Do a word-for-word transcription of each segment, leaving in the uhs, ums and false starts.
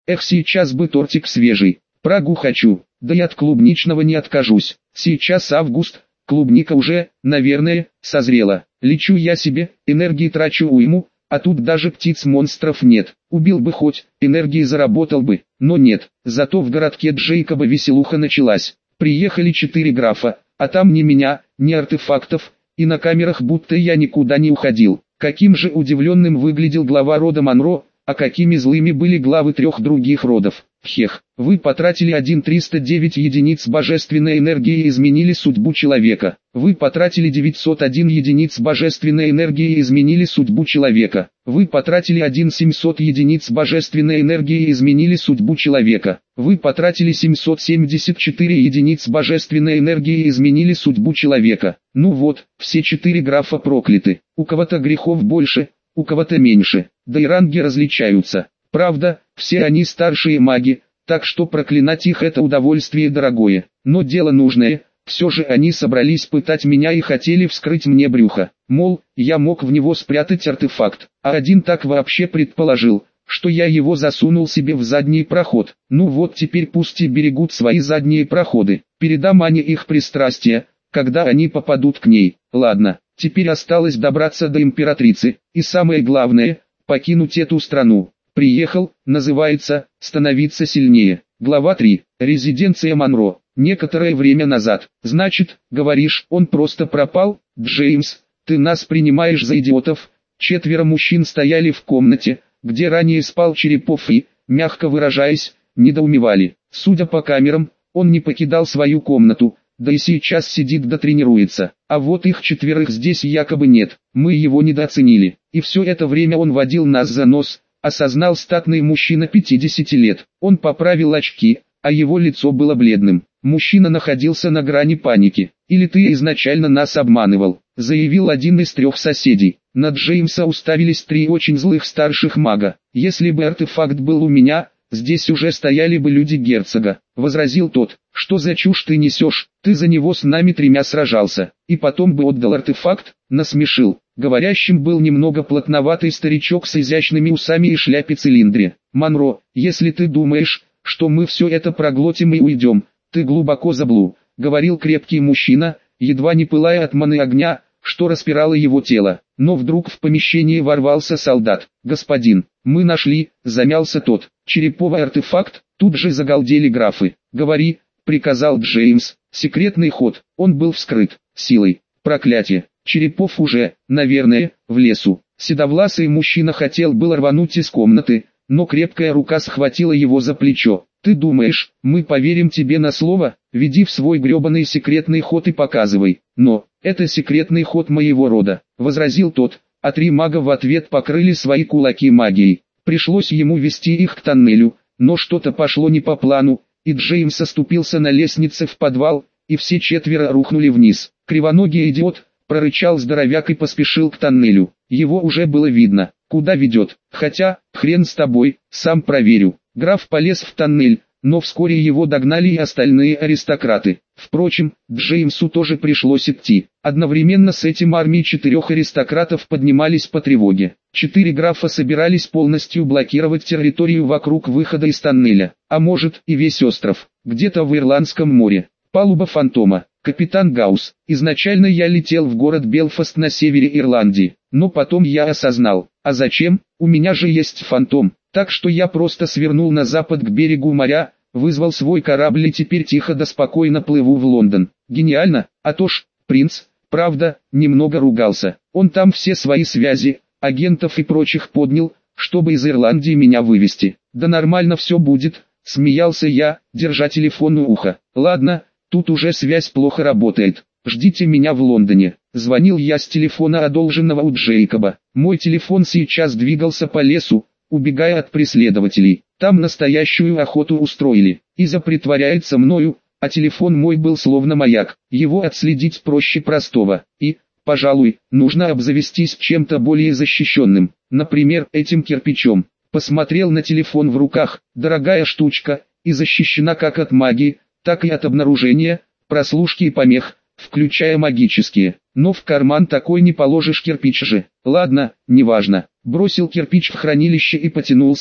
Эх, сейчас бы тортик свежий. Прагу хочу, да и от клубничного не откажусь. Сейчас август, клубника уже, наверное, созрела. Лечу я себе, энергии трачу уйму, а тут даже птиц-монстров нет. Убил бы хоть, энергии заработал бы, но нет. Зато в городке Джейкоба веселуха началась. Приехали четыре графа, а там ни меня, ни артефактов, и на камерах будто я никуда не уходил. Каким же удивленным выглядел глава рода Монро, а какими злыми были главы трех других родов. Хех, вы потратили один триста девять единиц божественной энергии и изменили судьбу человека. Вы потратили девятьсот один единиц божественной энергии и изменили судьбу человека. Вы потратили один семьсот единиц божественной энергии и изменили судьбу человека. Вы потратили семьсот семьдесят четыре единиц божественной энергии и изменили судьбу человека. Ну вот, все четыре графа прокляты. У кого-то грехов больше, у кого-то меньше, да и ранги различаются. Правда, все они старшие маги, так что проклинать их это удовольствие дорогое, но дело нужное. Все же они собрались пытать меня и хотели вскрыть мне брюхо. Мол, я мог в него спрятать артефакт, а один так вообще предположил, что я его засунул себе в задний проход. Ну вот теперь пусть и берегут свои задние проходы. Передам Ане их пристрастие, когда они попадут к ней. Ладно, теперь осталось добраться до императрицы, и самое главное, покинуть эту страну. Приехал, называется, становиться сильнее. Глава три. Резиденция Монро. Некоторое время назад. Значит, говоришь, он просто пропал? Джеймс, ты нас принимаешь за идиотов? Четверо мужчин стояли в комнате, где ранее спал Черепов и, мягко выражаясь, недоумевали. Судя по камерам, он не покидал свою комнату, да и сейчас сидит да тренируется. А вот их четверых здесь якобы нет. Мы его недооценили. И все это время он водил нас за нос. Осознал статный мужчина пятидесяти лет. Он поправил очки, а его лицо было бледным. Мужчина находился на грани паники. «Или ты изначально нас обманывал», — заявил один из трех соседей. На Джеймса уставились три очень злых старших мага. «Если бы артефакт был у меня, здесь уже стояли бы люди герцога», — возразил тот. «Что за чушь ты несешь? Ты за него с нами тремя сражался, и потом бы отдал артефакт», — насмешил. Говорящим был немного плотноватый старичок с изящными усами и шляпе-цилиндре. «Монро, если ты думаешь, что мы все это проглотим и уйдем, ты глубоко заблу», — говорил крепкий мужчина, едва не пылая от маны огня, что распирало его тело. Но вдруг в помещение ворвался солдат. «Господин, мы нашли», — замялся тот. «Череповый артефакт», — тут же загалдели графы. «Говори», — приказал Джеймс. «Секретный ход, он был вскрыт, силой. Проклятие. Черепов уже, наверное, в лесу». Седовласый мужчина хотел было рвануть из комнаты, но крепкая рука схватила его за плечо. «Ты думаешь, мы поверим тебе на слово? Веди в свой гребаный секретный ход и показывай». «Но, это секретный ход моего рода», — возразил тот, а три мага в ответ покрыли свои кулаки магией. Пришлось ему вести их к тоннелю, но что-то пошло не по плану, и Джеймс оступился на лестнице в подвал, и все четверо рухнули вниз. «Кривоногий идиот», — прорычал здоровяк и поспешил к тоннелю. Его уже было видно, куда ведет, хотя, хрен с тобой, сам проверю. Граф полез в тоннель, но вскоре его догнали и остальные аристократы. Впрочем, Джеймсу тоже пришлось идти. Одновременно с этим армии четырех аристократов поднимались по тревоге. Четыре графа собирались полностью блокировать территорию вокруг выхода из тоннеля, а может и весь остров, где-то в Ирландском море. Палуба Фантома. Капитан Гаусс. Изначально я летел в город Белфаст на севере Ирландии, но потом я осознал, а зачем, у меня же есть Фантом. Так что я просто свернул на запад к берегу моря, вызвал свой корабль и теперь тихо да спокойно плыву в Лондон. Гениально, а то ж, принц, правда, немного ругался. Он там все свои связи, агентов и прочих поднял, чтобы из Ирландии меня вывести. Да нормально все будет, смеялся я, держа телефон у уха. Ладно, тут уже связь плохо работает. Ждите меня в Лондоне. Звонил я с телефона, одолженного у Джейкоба. Мой телефон сейчас двигался по лесу, убегая от преследователей. Там настоящую охоту устроили. Иза притворяется мною, а телефон мой был словно маяк. Его отследить проще простого. И, пожалуй, нужно обзавестись чем-то более защищенным. Например, этим кирпичом. Посмотрел на телефон в руках. Дорогая штучка, и защищена как от магии, так и от обнаружения, прослушки и помех, включая магические. Но в карман такой не положишь кирпич же. Ладно, неважно. Бросил кирпич в хранилище и потянулся,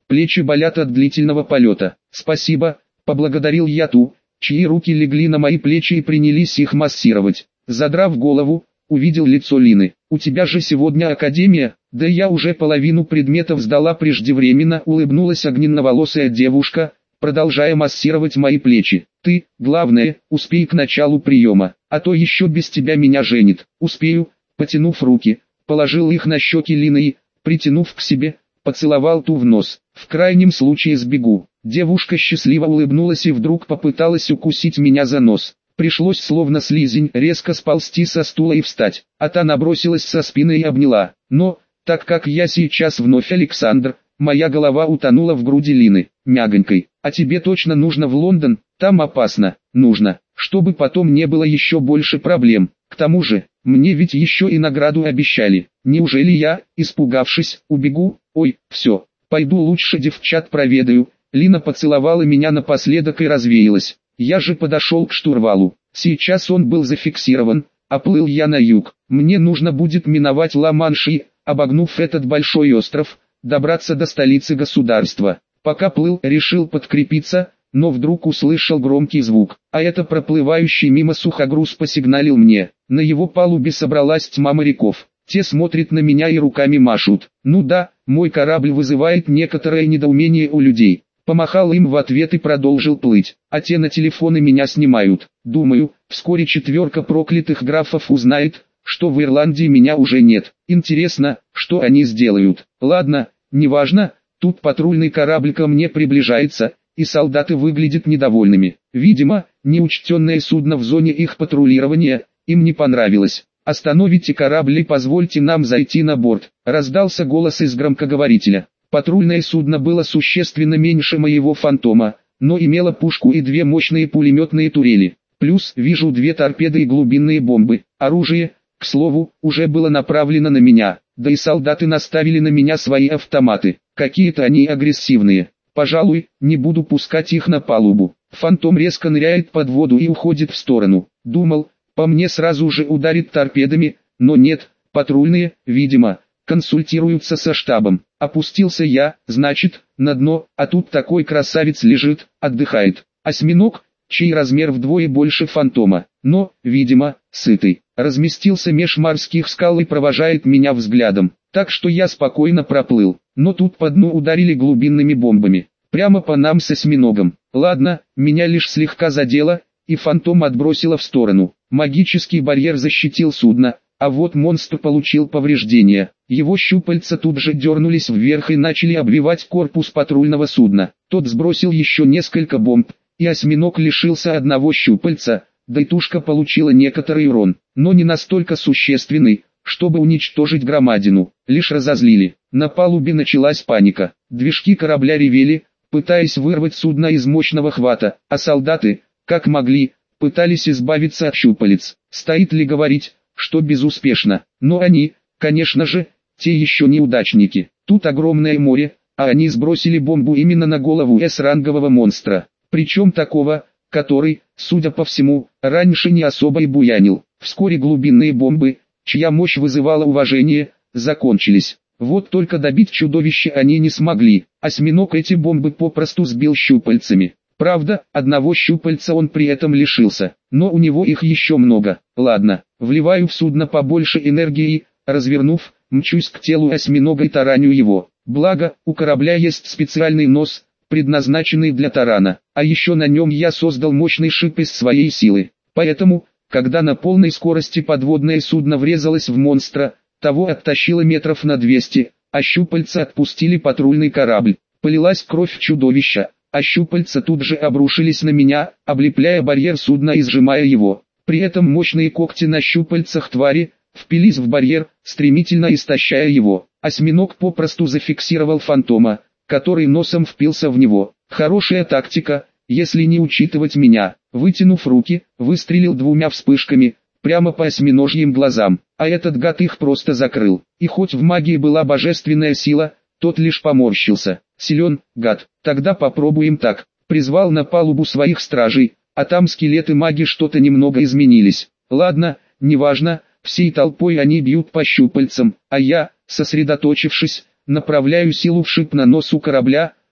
плечи болят от длительного полета. Спасибо, поблагодарил я ту, чьи руки легли на мои плечи и принялись их массировать. Задрав голову, увидел лицо Лины. «У тебя же сегодня академия?» «Да я уже половину предметов сдала преждевременно», улыбнулась огненноволосая девушка, продолжая массировать мои плечи. «Ты, главное, успей к началу приема, а то еще без тебя меня женит». «Успею», потянув руки, положил их на щеки Лины и, притянув к себе, поцеловал ту в нос. «В крайнем случае сбегу». Девушка счастливо улыбнулась и вдруг попыталась укусить меня за нос. Пришлось словно слизень резко сползти со стула и встать, а та набросилась со спины и обняла. Но, так как я сейчас вновь Александр, моя голова утонула в груди Лины, мягонькой. «А тебе точно нужно в Лондон? Там опасно». «Нужно, чтобы потом не было еще больше проблем. К тому же, мне ведь еще и награду обещали. Неужели я, испугавшись, убегу? Ой, все, пойду лучше девчат проведаю». Лина поцеловала меня напоследок и развеялась. Я же подошел к штурвалу. Сейчас он был зафиксирован, а плыл я на юг. Мне нужно будет миновать Ла-Манш и, обогнув этот большой остров, добраться до столицы государства. Пока плыл, решил подкрепиться, но вдруг услышал громкий звук. А это проплывающий мимо сухогруз посигналил мне. На его палубе собралась тьма моряков. Те смотрят на меня и руками машут. Ну да, мой корабль вызывает некоторое недоумение у людей. Помахал им в ответ и продолжил плыть, а те на телефоны меня снимают. Думаю, вскоре четверка проклятых графов узнает, что в Ирландии меня уже нет. Интересно, что они сделают. Ладно, неважно, тут патрульный корабль ко мне приближается, и солдаты выглядят недовольными. Видимо, неучтенное судно в зоне их патрулирования, им не понравилось. «Остановите корабль и позвольте нам зайти на борт», раздался голос из громкоговорителя. Патрульное судно было существенно меньше моего фантома, но имело пушку и две мощные пулеметные турели. Плюс вижу две торпеды и глубинные бомбы. Оружие, к слову, уже было направлено на меня, да и солдаты наставили на меня свои автоматы. Какие-то они агрессивные. Пожалуй, не буду пускать их на палубу. Фантом резко ныряет под воду и уходит в сторону. Думал, по мне сразу же ударит торпедами, но нет, патрульные, видимо, консультируются со штабом. Опустился я, значит, на дно, а тут такой красавец лежит, отдыхает. Осьминог, чей размер вдвое больше фантома, но, видимо, сытый, разместился меж морских скал и провожает меня взглядом, так что я спокойно проплыл. Но тут по дну ударили глубинными бомбами, прямо по нам с осьминогом. Ладно, меня лишь слегка задело, и фантом отбросило в сторону. Магический барьер защитил судно, а вот монстр получил повреждения. Его щупальца тут же дернулись вверх и начали обвивать корпус патрульного судна. Тот сбросил еще несколько бомб, и осьминог лишился одного щупальца, да и тушка получила некоторый урон, но не настолько существенный, чтобы уничтожить громадину. Лишь разозлили. На палубе началась паника. Движки корабля ревели, пытаясь вырвать судно из мощного хвата, а солдаты, как могли, пытались избавиться от щупалец. Стоит ли говорить, что безуспешно, но они, конечно же, те еще неудачники. Тут огромное море, а они сбросили бомбу именно на голову эс-рангового монстра. Причем такого, который, судя по всему, раньше не особо и буянил. Вскоре глубинные бомбы, чья мощь вызывала уважение, закончились. Вот только добить чудовище они не смогли. Осьминог эти бомбы попросту сбил щупальцами. Правда, одного щупальца он при этом лишился, но у него их еще много. Ладно, вливаю в судно побольше энергии и, развернув, мчусь к телу осьминога и тараню его. Благо, у корабля есть специальный нос, предназначенный для тарана, а еще на нем я создал мощный шип из своей силы. Поэтому, когда на полной скорости подводное судно врезалось в монстра, того оттащило метров на двести, а щупальца отпустили патрульный корабль. Полилась кровь чудовища, а щупальца тут же обрушились на меня, облепляя барьер судна и сжимая его. При этом мощные когти на щупальцах твари впились в барьер, стремительно истощая его. Осьминог попросту зафиксировал фантома, который носом впился в него. Хорошая тактика, если не учитывать меня. Вытянув руки, выстрелил двумя вспышками, прямо по осьминожьим глазам, а этот гад их просто закрыл. И хоть в магии была божественная сила, тот лишь поморщился. Силен, гад, тогда попробуем так. Призвал на палубу своих стражей, а там скелеты маги что-то немного изменились. Ладно, неважно, всей толпой они бьют по щупальцам, а я, сосредоточившись, направляю силу в шип на носу корабля,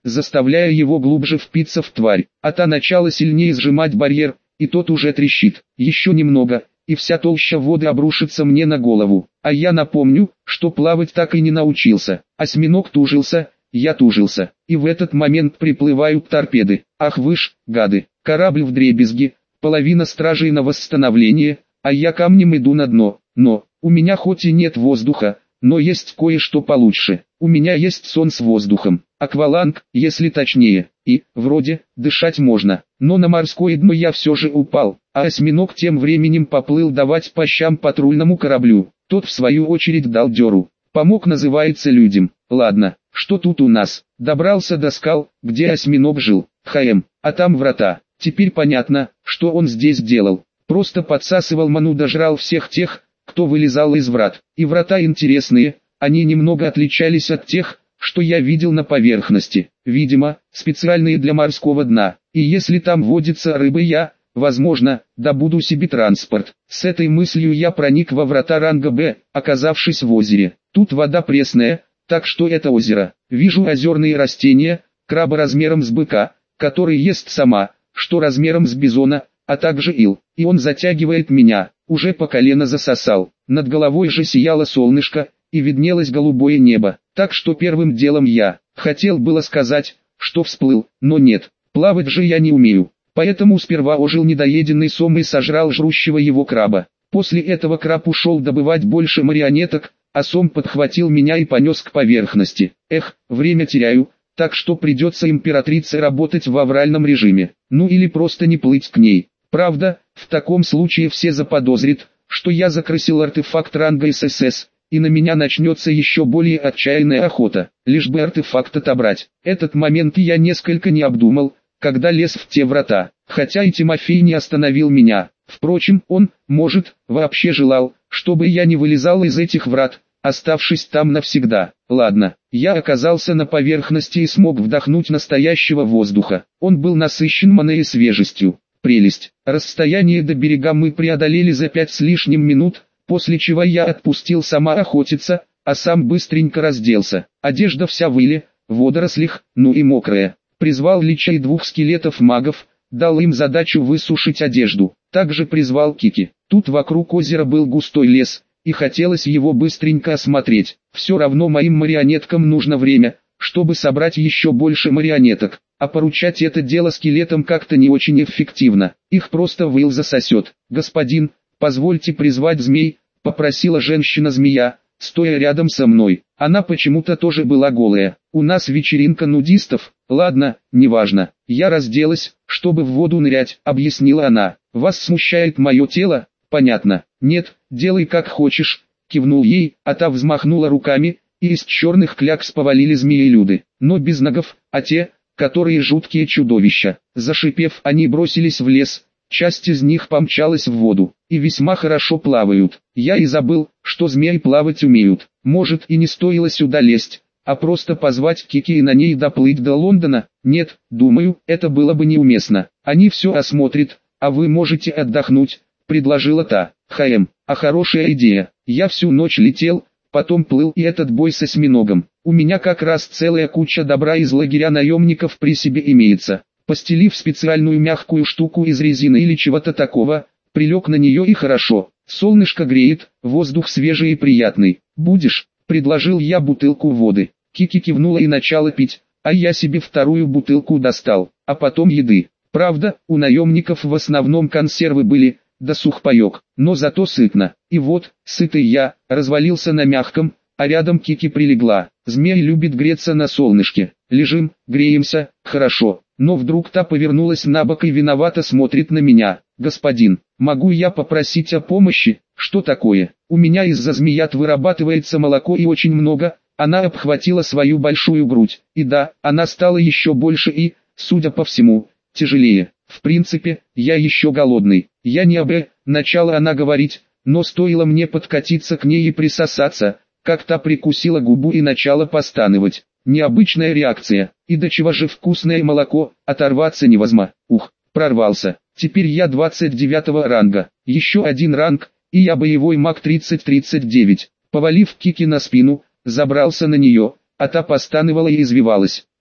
заставляя его глубже впиться в тварь. А та начала сильнее сжимать барьер, и тот уже трещит. Еще немного, и вся толща воды обрушится мне на голову. А я напомню, что плавать так и не научился. Осьминог тужился, я тужился. И в этот момент приплывают торпеды. Ах вы ж, гады, корабль вдребезги, половина стражей на восстановление, а я камнем иду на дно. Но, у меня хоть и нет воздуха, но есть кое-что получше. У меня есть сон с воздухом. Акваланг, если точнее. И, вроде, дышать можно. Но на морское дно я все же упал. А осьминог тем временем поплыл давать по щам патрульному кораблю. Тот в свою очередь дал дёру. Помог, называется, людям. Ладно, что тут у нас? Добрался до скал, где осьминог жил. Хм, а там врата. Теперь понятно, что он здесь делал. Просто подсасывал ману, дожрал всех тех, кто вылезал из врат. И врата интересные, они немного отличались от тех, что я видел на поверхности. Видимо, специальные для морского дна. И если там водится рыба, я, возможно, добуду себе транспорт. С этой мыслью я проник во врата ранга Б, оказавшись в озере. Тут вода пресная, так что это озеро. Вижу озерные растения, краба размером с быка, который ест сама, что размером с бизона, а также ил. И он затягивает меня, уже по колено засосал. Над головой же сияло солнышко, и виднелось голубое небо. Так что первым делом я хотел было сказать, что всплыл, но нет, плавать же я не умею. Поэтому сперва ожил недоеденный сом и сожрал жрущего его краба. После этого краб ушел добывать больше марионеток, а сом подхватил меня и понес к поверхности. Эх, время теряю, так что придется императрице работать в авральном режиме. Ну или просто не плыть к ней. Правда, в таком случае все заподозрят, что я закрасил артефакт ранга ССС, и на меня начнется еще более отчаянная охота, лишь бы артефакт отобрать. Этот момент я несколько не обдумал, когда лез в те врата, хотя и Тимофей не остановил меня. Впрочем, он, может, вообще желал, чтобы я не вылезал из этих врат, оставшись там навсегда. Ладно, я оказался на поверхности и смог вдохнуть настоящего воздуха. Он был насыщен маной и свежестью. Прелесть. Расстояние до берега мы преодолели за пять с лишним минут, после чего я отпустил сама охотиться, а сам быстренько разделся. Одежда вся в иле, водорослях, ну и мокрая. Призвал лича и двух скелетов-магов, дал им задачу высушить одежду. Также призвал Кики. Тут вокруг озера был густой лес, и хотелось его быстренько осмотреть. Все равно моим марионеткам нужно время, чтобы собрать еще больше марионеток. А поручать это дело скелетам как-то не очень эффективно. Их просто выл засосет. «Господин, позвольте призвать змей», — попросила женщина-змея, стоя рядом со мной. Она почему-то тоже была голая. «У нас вечеринка нудистов». «Ладно, неважно. Я разделась, чтобы в воду нырять», — объяснила она. «Вас смущает мое тело?» «Понятно. Нет, делай как хочешь», — кивнул ей, а та взмахнула руками, и из черных клякс повалили змеи-люды. Но без ногов, а те, которые жуткие чудовища. Зашипев, они бросились в лес. Часть из них помчалась в воду, и весьма хорошо плавают. Я и забыл, что змеи плавать умеют. Может, и не стоило сюда лезть, а просто позвать Кики и на ней доплыть до Лондона? Нет, думаю, это было бы неуместно. Они все осмотрят, а вы можете отдохнуть, предложила та. Хм, а хорошая идея. Я всю ночь летел, потом плыл, и этот бой с осьминогом. У меня как раз целая куча добра из лагеря наемников при себе имеется. Постелив специальную мягкую штуку из резины или чего-то такого, прилег на нее и хорошо. Солнышко греет, воздух свежий и приятный. «Будешь?» – предложил я бутылку воды. Кики кивнула и начала пить, а я себе вторую бутылку достал, а потом еды. Правда, у наемников в основном консервы были, да сухпайок, но зато сытно. И вот, сытый я, развалился на мягком, а рядом Кики прилегла. Змей любит греться на солнышке. Лежим, греемся, хорошо. Но вдруг та повернулась на бок и виновато смотрит на меня. «Господин, могу я попросить о помощи?» «Что такое? У меня из-за змеят вырабатывается молоко и очень много». Она обхватила свою большую грудь. И да, она стала еще больше и, судя по всему, тяжелее. В принципе, я еще голодный. Я не об начала она говорить, но стоило мне подкатиться к ней и присосаться, как та прикусила губу и начала постанывать. Необычная реакция. И до чего же вкусное молоко, оторваться невозможно. Ух, прорвался. Теперь я двадцать девятого ранга. Еще один ранг, и я боевой маг тридцать тридцать девять. Повалив Кики на спину, забрался на нее, а та постанывала и извивалась.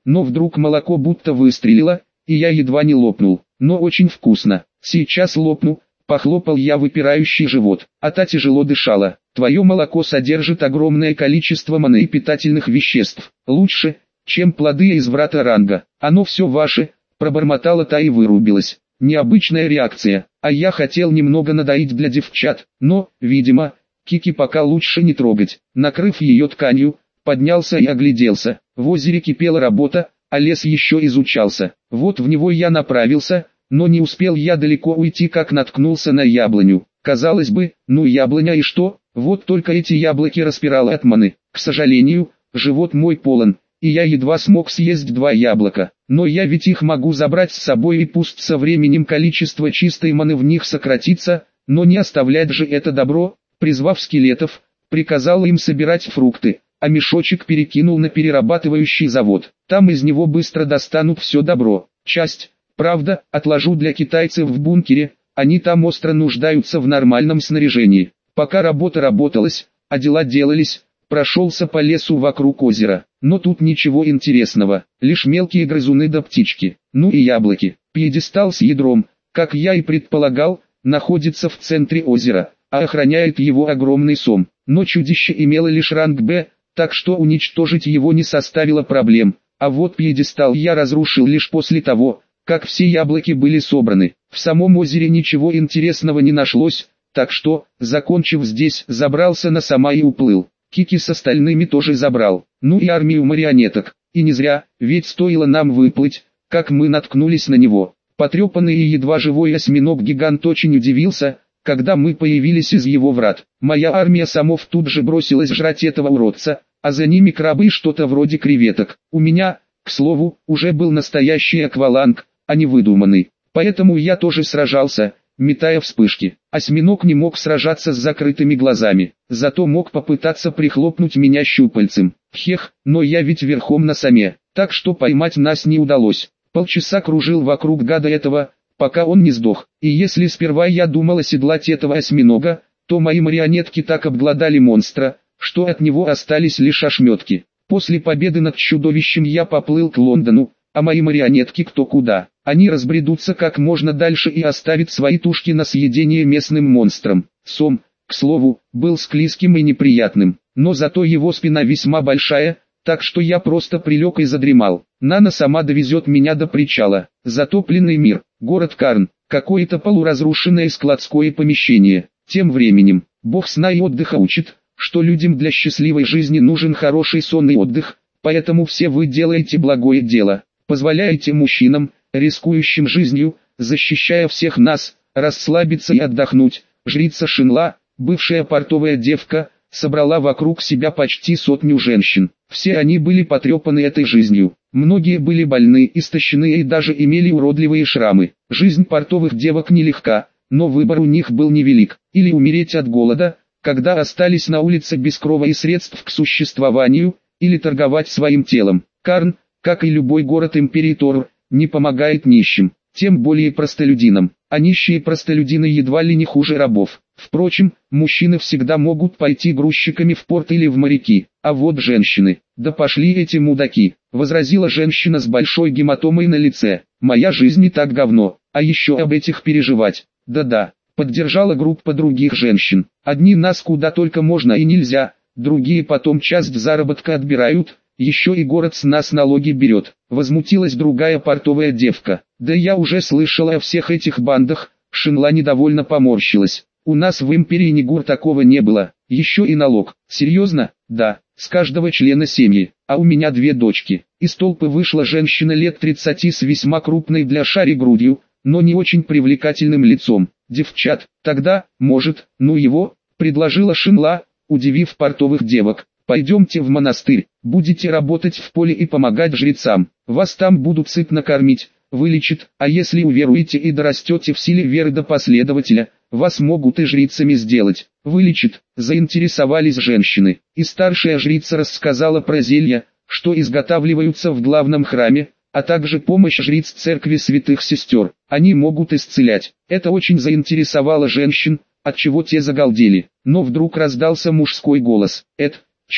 но вдруг молоко будто выстрелило, и я едва не лопнул. Но очень вкусно. Сейчас лопну. Похлопал я выпирающий живот, а та тяжело дышала. Твое молоко содержит огромное количество маны и питательных веществ. Лучше, чем плоды из врата ранга. Оно все ваше, пробормотала та и вырубилась. Необычная реакция, а я хотел немного надоить для девчат, но, видимо, Кики пока лучше не трогать. Накрыв ее тканью, поднялся и огляделся. В озере кипела работа, а лес еще изучался. Вот в него я направился, но не успел я далеко уйти, как наткнулся на яблоню. Казалось бы, ну яблоня и что, вот только эти яблоки распирало от маны. К сожалению, живот мой полон, и я едва смог съесть два яблока. Но я ведь их могу забрать с собой, и пусть со временем количество чистой маны в них сократится, но не оставлять же это добро. Призвав скелетов, приказал им собирать фрукты, а мешочек перекинул на перерабатывающий завод. Там из него быстро достанут все добро. Часть, правда, отложу для китайцев в бункере, они там остро нуждаются в нормальном снаряжении. Пока работа работалась, а дела делались, прошелся по лесу вокруг озера. Но тут ничего интересного, лишь мелкие грызуны да птички. Ну и яблоки. Пьедестал с ядром, как я и предполагал, находится в центре озера, а охраняет его огромный сом. Но чудище имело лишь ранг Б, так что уничтожить его не составило проблем. А вот пьедестал я разрушил лишь после того, как все яблоки были собраны. В самом озере ничего интересного не нашлось, так что, закончив здесь, забрался на сома и уплыл. Кики с остальными тоже забрал. Ну и армию марионеток. И не зря, ведь стоило нам выплыть, как мы наткнулись на него. Потрепанный и едва живой осьминог-гигант очень удивился, когда мы появились из его врат. Моя армия самов тут же бросилась жрать этого уродца, а за ними крабы и что-то вроде креветок. У меня, к слову, уже был настоящий акваланг, а не выдуманный. Поэтому я тоже сражался, метая вспышки. Осьминог не мог сражаться с закрытыми глазами, зато мог попытаться прихлопнуть меня щупальцем. Хех, но я ведь верхом на соме, так что поймать нас не удалось. Полчаса кружил вокруг гада этого, пока он не сдох. И если сперва я думал оседлать этого осьминога, то мои марионетки так обглодали монстра, что от него остались лишь ошметки. После победы над чудовищем я поплыл к Лондону, а мои марионетки кто куда. Они разбредутся как можно дальше и оставят свои тушки на съедение местным монстрам. Сом, к слову, был склизким и неприятным, но зато его спина весьма большая, так что я просто прилег и задремал. Нана сама довезет меня до причала. Затопленный мир, город Карн, какое-то полуразрушенное складское помещение. Тем временем, бог сна и отдыха учит, что людям для счастливой жизни нужен хороший сон и отдых, поэтому все вы делаете благое дело, позволяете мужчинам, рискующим жизнью, защищая всех нас, расслабиться и отдохнуть. Жрица Шинла, бывшая портовая девка, собрала вокруг себя почти сотню женщин. Все они были потрепаны этой жизнью. Многие были больны, истощены и даже имели уродливые шрамы. Жизнь портовых девок нелегка, но выбор у них был невелик. Или умереть от голода, когда остались на улице без крова и средств к существованию, или торговать своим телом. Карн, как и любой город империи Тор, не помогает нищим, тем более простолюдинам, а нищие простолюдины едва ли не хуже рабов. Впрочем, мужчины всегда могут пойти грузчиками в порт или в моряки, а вот женщины, да пошли эти мудаки, возразила женщина с большой гематомой на лице. Моя жизнь не так говно, а еще об этих переживать. Да-да, поддержала группа других женщин. Одни нас куда только можно и нельзя, другие потом часть заработка отбирают, еще и город с нас налоги берет. Возмутилась другая портовая девка. Да я уже слышала о всех этих бандах. Шинла недовольно поморщилась. У нас в империи Нигур такого не было. Еще и налог. Серьезно? Да, с каждого члена семьи. А у меня две дочки. Из толпы вышла женщина лет тридцати с весьма крупной для шари грудью, но не очень привлекательным лицом. Девчат, тогда, может, ну его, предложила Шинла, удивив портовых девок. Пойдемте в монастырь, будете работать в поле и помогать жрецам. Вас там будут сытно кормить, вылечат, а если уверуете и дорастете в силе веры до последователя, вас могут и жрицами сделать. Вылечат, заинтересовались женщины. И старшая жрица рассказала про зелья, что изготавливаются в главном храме, а также помощь жриц церкви святых сестер. Они могут исцелять. Это очень заинтересовало женщин, отчего те загалдели. Но вдруг раздался мужской голос. «Эд, чё,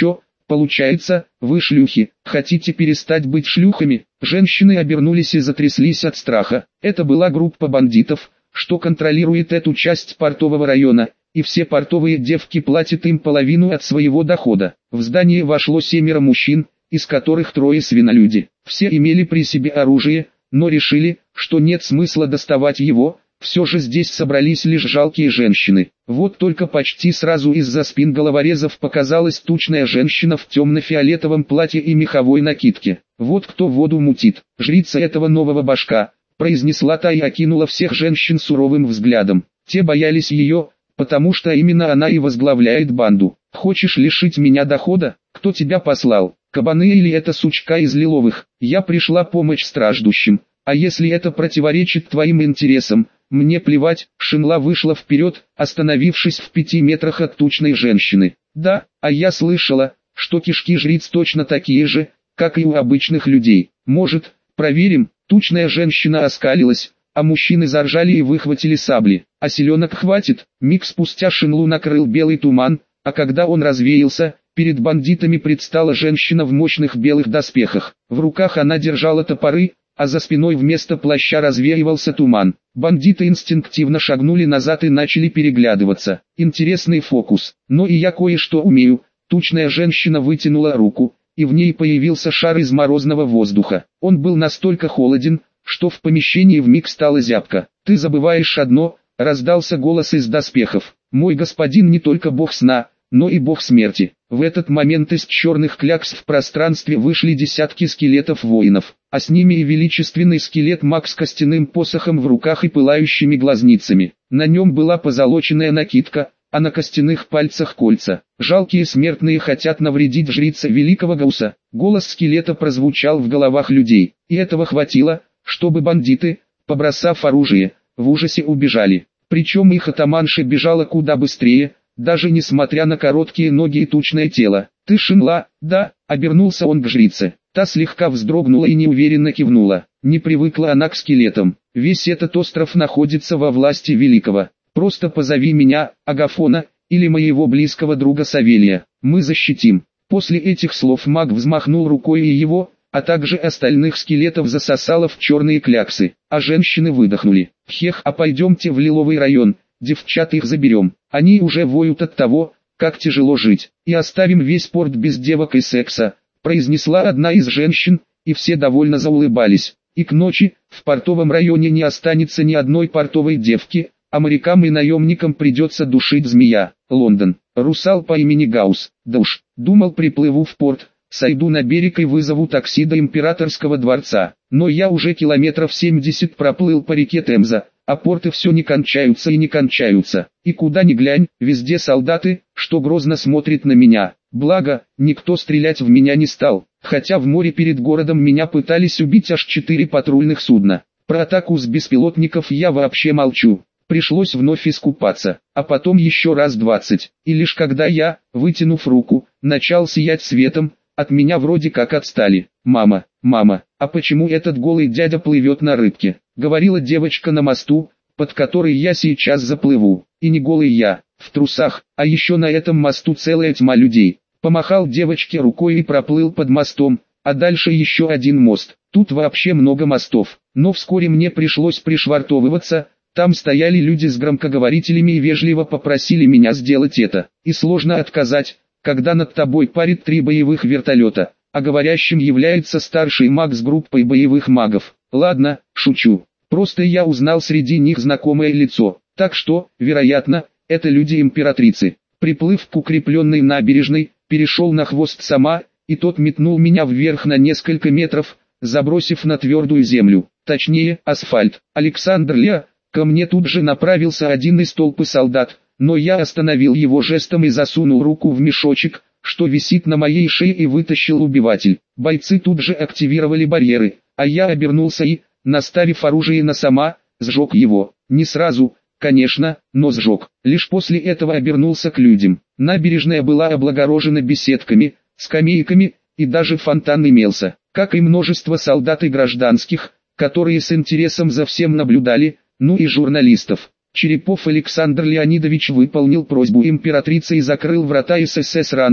Получается, вы шлюхи, хотите перестать быть шлюхами? Женщины обернулись и затряслись от страха. Это была группа бандитов, что контролирует эту часть портового района, и все портовые девки платят им половину от своего дохода. В здание вошло семеро мужчин, из которых трое свинолюди. Все имели при себе оружие, но решили, что нет смысла доставать его. Все же здесь собрались лишь жалкие женщины. Вот только почти сразу из-за спин головорезов показалась тучная женщина в темно-фиолетовом платье и меховой накидке. Вот кто воду мутит. Жрица этого нового башка, произнесла та и окинула всех женщин суровым взглядом. Те боялись ее, потому что именно она и возглавляет банду. Хочешь лишить меня дохода? Кто тебя послал? Кабаны или эта сучка из лиловых? Я пришла помочь страждущим. А если это противоречит твоим интересам? Мне плевать. Шинла вышла вперед, остановившись в пяти метрах от тучной женщины. Да, а я слышала, что кишки жриц точно такие же, как и у обычных людей. Может, проверим? Тучная женщина оскалилась, а мужчины заржали и выхватили сабли. А селенок хватит. Миг спустя Шинлу накрыл белый туман, а когда он развеялся, перед бандитами предстала женщина в мощных белых доспехах. В руках она держала топоры, а за спиной вместо плаща развеивался туман. Бандиты инстинктивно шагнули назад и начали переглядываться. Интересный фокус. Но и я кое-что умею. Тучная женщина вытянула руку, и в ней появился шар из морозного воздуха. Он был настолько холоден, что в помещении вмиг стало зябко. «Ты забываешь одно», — раздался голос из доспехов. «Мой господин не только бог сна, но и бог смерти». В этот момент из черных клякс в пространстве вышли десятки скелетов воинов, а с ними и величественный скелет-маг с костяным посохом в руках и пылающими глазницами. На нем была позолоченная накидка, а на костяных пальцах кольца. Жалкие смертные хотят навредить жрице великого Гауса. Голос скелета прозвучал в головах людей, и этого хватило, чтобы бандиты, побросав оружие, в ужасе убежали. Причем их атаманша бежала куда быстрее, даже несмотря на короткие ноги и тучное тело. «Ты Шинла?» «Да», — обернулся он к жрице. Та слегка вздрогнула и неуверенно кивнула. Не привыкла она к скелетам. Весь этот остров находится во власти великого. Просто позови меня, Агафона, или моего близкого друга Савелия. Мы защитим. После этих слов маг взмахнул рукой, и его, а также остальных скелетов засосало в черные кляксы, а женщины выдохнули. «Хех, а пойдемте в Лиловый район, девчат их заберем. Они уже воют от того, как тяжело жить, и оставим весь порт без девок и секса», произнесла одна из женщин, и все довольно заулыбались. И к ночи, в портовом районе не останется ни одной портовой девки, а морякам и наемникам придется душить змея. Лондон. Русал по имени Гаус. Да уж, думал, приплыву в порт, сойду на берег и вызову такси до императорского дворца. Но я уже километров семьдесят проплыл по реке Темза, а порты все не кончаются и не кончаются. И куда ни глянь, везде солдаты, что грозно смотрят на меня. Благо, никто стрелять в меня не стал, хотя в море перед городом меня пытались убить аж четыре патрульных судна. Про атаку с беспилотников я вообще молчу. Пришлось вновь искупаться, а потом еще раз двадцать. И лишь когда я, вытянув руку, начал сиять светом, от меня вроде как отстали. «Мама, мама, а почему этот голый дядя плывет на рыбке?» — говорила девочка на мосту, под который я сейчас заплыву. И не голый я, в трусах, а еще на этом мосту целая тьма людей. Помахал девочке рукой и проплыл под мостом, а дальше еще один мост. Тут вообще много мостов, но вскоре мне пришлось пришвартовываться. Там стояли люди с громкоговорителями и вежливо попросили меня сделать это. И сложно отказать, когда над тобой парит три боевых вертолета, а говорящим является старший маг с группой боевых магов. Ладно, шучу. Просто я узнал среди них знакомое лицо. Так что, вероятно, это люди императрицы. Приплыв к укрепленной набережной, перешел на хвост сама, и тот метнул меня вверх на несколько метров, забросив на твердую землю, точнее, асфальт. Александр Ля. Ко мне тут же направился один из толпы солдат, но я остановил его жестом и засунул руку в мешочек, что висит на моей шее, и вытащил убиватель. Бойцы тут же активировали барьеры, а я обернулся и, наставив оружие на сама, сжег его. Не сразу, конечно, но сжег. Лишь после этого обернулся к людям. Набережная была облагорожена беседками, скамейками, и даже фонтан имелся, как и множество солдат и гражданских, которые с интересом за всем наблюдали. Ну и журналистов. Черепов Александр Леонидович выполнил просьбу императрицы и закрыл врата эс эс эс ранга,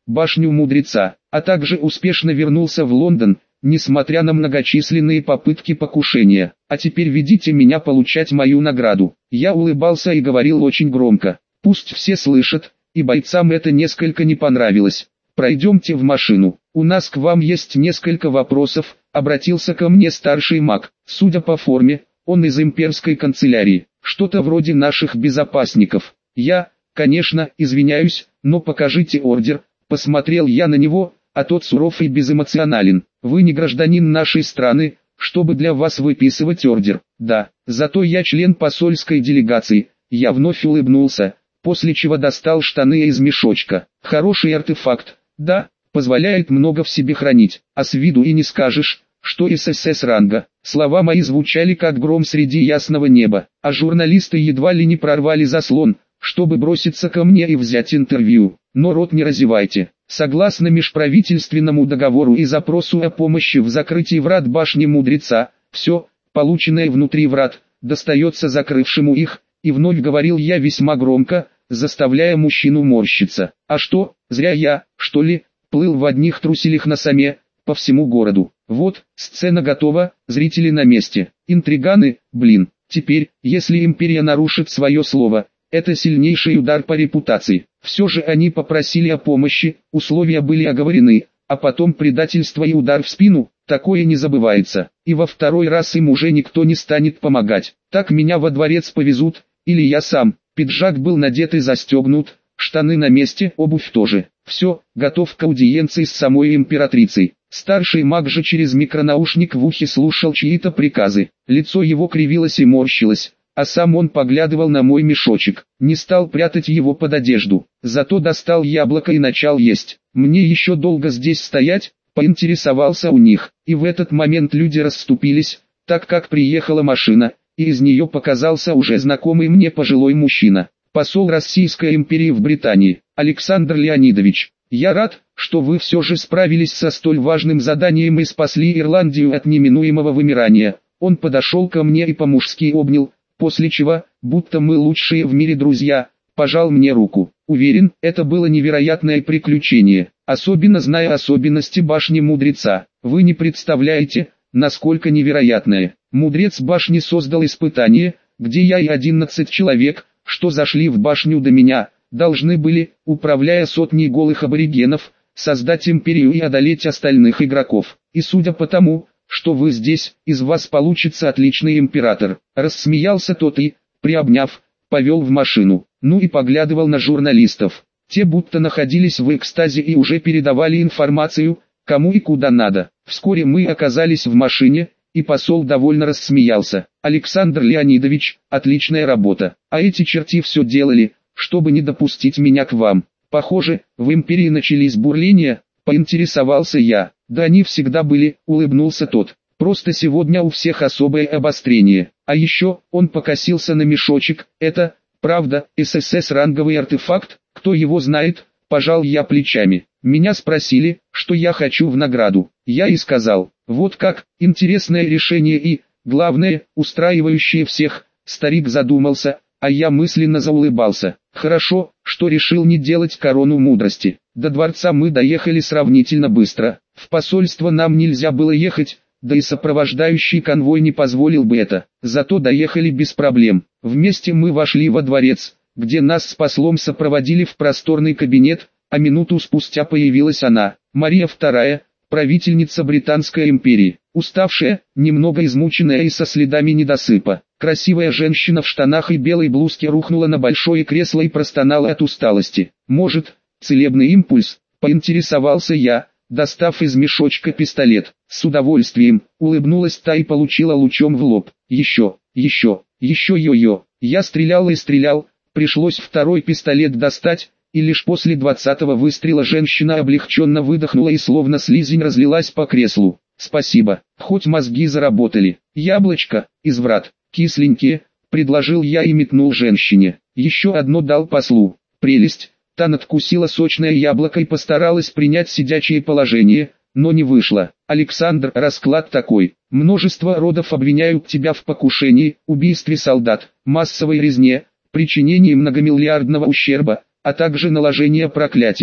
башню мудреца, а также успешно вернулся в Лондон, несмотря на многочисленные попытки покушения. А теперь ведите меня получать мою награду. Я улыбался и говорил очень громко. Пусть все слышат, и бойцам это несколько не понравилось. Пройдемте в машину. У нас к вам есть несколько вопросов, обратился ко мне старший маг. Судя по форме, он из имперской канцелярии, что-то вроде наших безопасников. Я, конечно, извиняюсь, но покажите ордер. Посмотрел я на него, а тот суров и безэмоционален. Вы не гражданин нашей страны, чтобы для вас выписывать ордер. Да, зато я член посольской делегации. Я вновь улыбнулся, после чего достал штаны из мешочка. Хороший артефакт, да, позволяет много в себе хранить, а с виду и не скажешь, что ССС ранга. Слова мои звучали как гром среди ясного неба, а журналисты едва ли не прорвали заслон, чтобы броситься ко мне и взять интервью. Но рот не разевайте. Согласно межправительственному договору и запросу о помощи в закрытии врат башни мудреца, все, полученное внутри врат, достается закрывшему их, и вновь говорил я весьма громко, заставляя мужчину морщиться. А что, зря я, что ли, плыл в одних труселях на саме, по всему городу. Вот, сцена готова, зрители на месте. Интриганы, блин. Теперь, если империя нарушит свое слово, это сильнейший удар по репутации. Все же они попросили о помощи, условия были оговорены, а потом предательство и удар в спину, такое не забывается. И во второй раз им уже никто не станет помогать. Так меня во дворец повезут, или я сам. Пиджак был надет и застегнут, штаны на месте, обувь тоже. Все, готов к аудиенции с самой императрицей. Старший маг же через микронаушник в ухе слушал чьи-то приказы. Лицо его кривилось и морщилось, а сам он поглядывал на мой мешочек. Не стал прятать его под одежду, зато достал яблоко и начал есть. Мне еще долго здесь стоять, поинтересовался у них. И в этот момент люди расступились, так как приехала машина, и из нее показался уже знакомый мне пожилой мужчина. Посол Российской империи в Британии, Александр Леонидович. Я рад, что вы все же справились со столь важным заданием и спасли Ирландию от неминуемого вымирания. Он подошел ко мне и по-мужски обнял, после чего, будто мы лучшие в мире друзья, пожал мне руку. Уверен, это было невероятное приключение, особенно зная особенности башни мудреца. Вы не представляете, насколько невероятное. Мудрец башни создал испытание, где я и одиннадцать человек, что зашли в башню до меня, должны были, управляя сотней голых аборигенов, создать империю и одолеть остальных игроков. И судя по тому, что вы здесь, из вас получится отличный император. Рассмеялся тот и, приобняв, повел в машину. Ну и поглядывал на журналистов. Те будто находились в экстазе и уже передавали информацию, кому и куда надо. Вскоре мы оказались в машине, и посол довольно рассмеялся. Александр Леонидович, отличная работа. А эти черти все делали, чтобы не допустить меня к вам. Похоже, в империи начались бурления, поинтересовался я. Да они всегда были, улыбнулся тот. Просто сегодня у всех особое обострение. А еще, он покосился на мешочек. Это, правда, ССС ранговый артефакт, кто его знает, пожал я плечами. Меня спросили, что я хочу в награду. Я и сказал, вот как, интересное решение и, главное, устраивающее всех. Старик задумался, а я мысленно заулыбался. Хорошо, что решил не делать корону мудрости. До дворца мы доехали сравнительно быстро. В посольство нам нельзя было ехать, да и сопровождающий конвой не позволил бы это. Зато доехали без проблем. Вместе мы вошли во дворец, где нас с послом сопроводили в просторный кабинет, а минуту спустя появилась она, Мария вторая, правительница Британской империи. Уставшая, немного измученная и со следами недосыпа. Красивая женщина в штанах и белой блузке рухнула на большое кресло и простонала от усталости. Может, целебный импульс, поинтересовался я, достав из мешочка пистолет. С удовольствием, улыбнулась та и получила лучом в лоб. Еще, еще, еще йо-йо. Я стрелял и стрелял, пришлось второй пистолет достать, и лишь после двадцатого выстрела женщина облегченно выдохнула и словно слизень разлилась по креслу. Спасибо, хоть мозги заработали. Яблочко, из врат, кисленькие, предложил я и метнул женщине. Еще одно дал послу. Прелесть. Та надкусила сочное яблоко и постаралась принять сидячее положение, но не вышло. Александр, расклад такой. Множество родов обвиняют тебя в покушении, убийстве солдат, массовой резне, причинении многомиллиардного ущерба, а также наложении проклятия.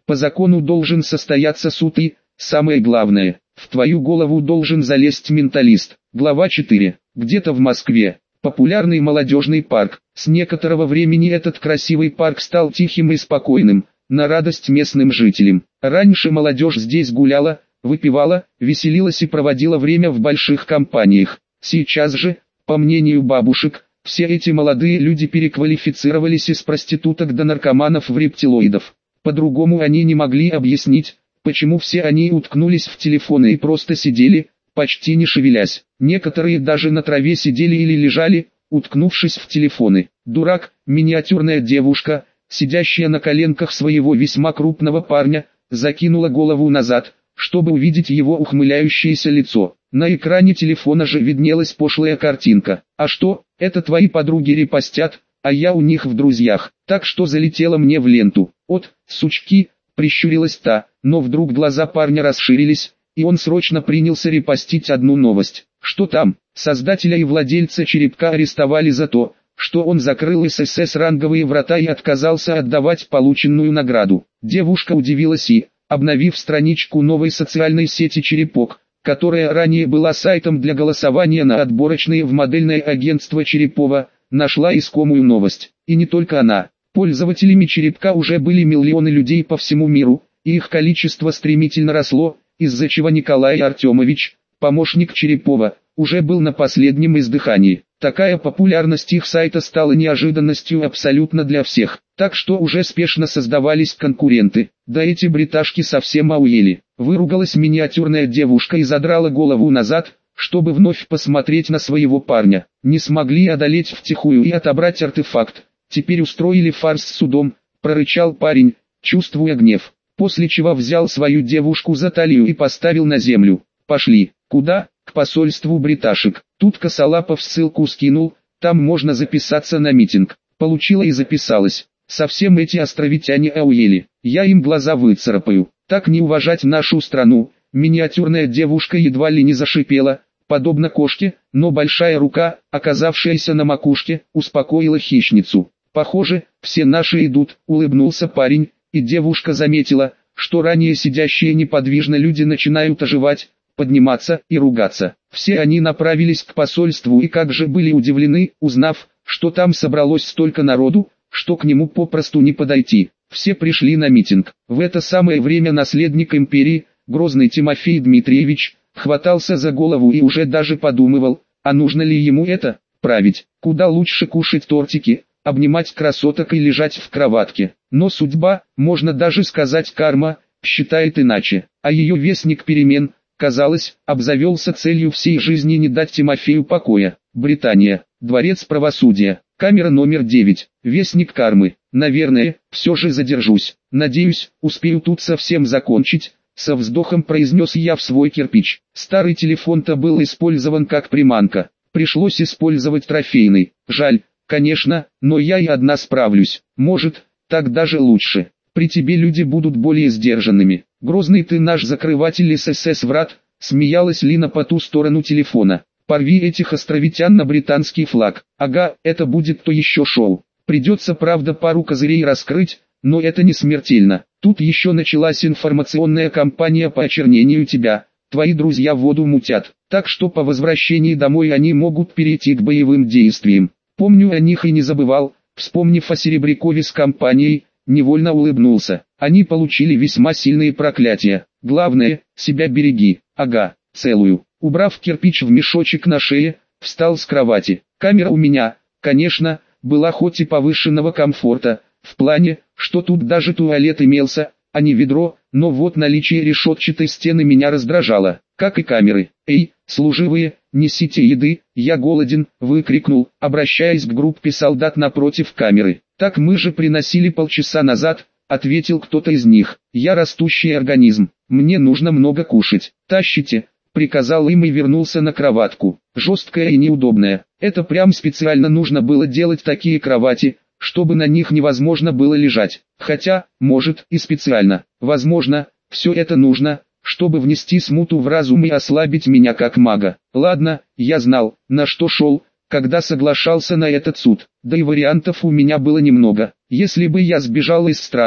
По закону должен состояться суд и, самое главное, в твою голову должен залезть менталист. Глава четыре. Где-то в Москве. Популярный молодежный парк. С некоторого времени этот красивый парк стал тихим и спокойным, на радость местным жителям. Раньше молодежь здесь гуляла, выпивала, веселилась и проводила время в больших компаниях. Сейчас же, по мнению бабушек, все эти молодые люди переквалифицировались из проституток до наркоманов в рептилоидов. По-другому они не могли объяснить, почему все они уткнулись в телефоны и просто сидели, почти не шевелясь. Некоторые даже на траве сидели или лежали, уткнувшись в телефоны. Дурак, миниатюрная девушка, сидящая на коленках своего весьма крупного парня, закинула голову назад, чтобы увидеть его ухмыляющееся лицо. На экране телефона же виднелась пошлая картинка. А что, это твои подруги репостят, а я у них в друзьях. Так что залетела мне в ленту. От, сучки, прищурилась та, но вдруг глаза парня расширились, и он срочно принялся репостить одну новость. Что там? Создателя и владельца черепка арестовали за то, что он закрыл ССС ранговые врата и отказался отдавать полученную награду. Девушка удивилась и, обновив страничку новой социальной сети «Черепок», которая ранее была сайтом для голосования на отборочные в модельное агентство Черепова, нашла искомую новость. И не только она. Пользователями черепка уже были миллионы людей по всему миру, и их количество стремительно росло, из-за чего Николай Артемович, помощник Черепова, уже был на последнем издыхании. Такая популярность их сайта стала неожиданностью абсолютно для всех, так что уже спешно создавались конкуренты. Да эти бриташки совсем ауели. Выругалась миниатюрная девушка и задрала голову назад, чтобы вновь посмотреть на своего парня. Не смогли одолеть втихую и отобрать артефакт. Теперь устроили фарс с судом, прорычал парень, чувствуя гнев. После чего взял свою девушку за талию и поставил на землю. Пошли. Куда? К посольству бриташек. Тут Косолапов ссылку скинул, там можно записаться на митинг. Получила и записалась. Совсем эти островитяне ауели. Я им глаза выцарапаю. Так не уважать нашу страну. Миниатюрная девушка едва ли не зашипела, подобно кошке, но большая рука, оказавшаяся на макушке, успокоила хищницу. Похоже, все наши идут, улыбнулся парень, и девушка заметила, что ранее сидящие неподвижно люди начинают оживать, подниматься и ругаться. Все они направились к посольству и как же были удивлены, узнав, что там собралось столько народу, что к нему попросту не подойти. Все пришли на митинг. В это самое время наследник империи, Грозный Тимофей Дмитриевич, хватался за голову и уже даже подумывал, а нужно ли ему это, править. Куда лучше кушать тортики, обнимать красоток и лежать в кроватке. Но судьба, можно даже сказать карма, считает иначе. А ее вестник перемен, казалось, обзавелся целью всей жизни не дать Тимофею покоя. Британия, дворец правосудия, камера номер девять, вестник кармы. Наверное, все же задержусь. Надеюсь, успею тут совсем закончить. Со вздохом произнес я в свой кирпич. Старый телефон-то был использован как приманка. Пришлось использовать трофейный. Жаль, конечно, но я и одна справлюсь. Может, так даже лучше. При тебе люди будут более сдержанными. Грозный ты наш закрыватель ССС врат, смеялась Лина по ту сторону телефона. Порви этих островитян на британский флаг. Ага, это будет то еще шоу. Придется, правда, пару козырей раскрыть, но это не смертельно. Тут еще началась информационная кампания по очернению тебя. Твои друзья воду мутят, так что по возвращении домой они могут перейти к боевым действиям. Помню о них и не забывал, вспомнив о Серебрякове с компанией, невольно улыбнулся. Они получили весьма сильные проклятия. Главное, себя береги. Ага, целую. Убрав кирпич в мешочек на шее, встал с кровати. Камера у меня, конечно, была хоть и повышенного комфорта, в плане, что тут даже туалет имелся, а не ведро, но вот наличие решетчатой стены меня раздражало, как и камеры. «Эй, служивые, несите еды, я голоден», — выкрикнул, обращаясь к группе солдат напротив камеры. «Так мы же приносили полчаса назад», — ответил кто-то из них. «Я растущий организм, мне нужно много кушать. Тащите», — приказал им и вернулся на кроватку. Жесткая и неудобная. Это прям специально нужно было делать такие кровати, чтобы на них невозможно было лежать. Хотя, может, и специально. Возможно, все это нужно, чтобы внести смуту в разум и ослабить меня как мага. Ладно, я знал, на что шел, когда соглашался на этот суд. Да и вариантов у меня было немного. Если бы я сбежал из страны,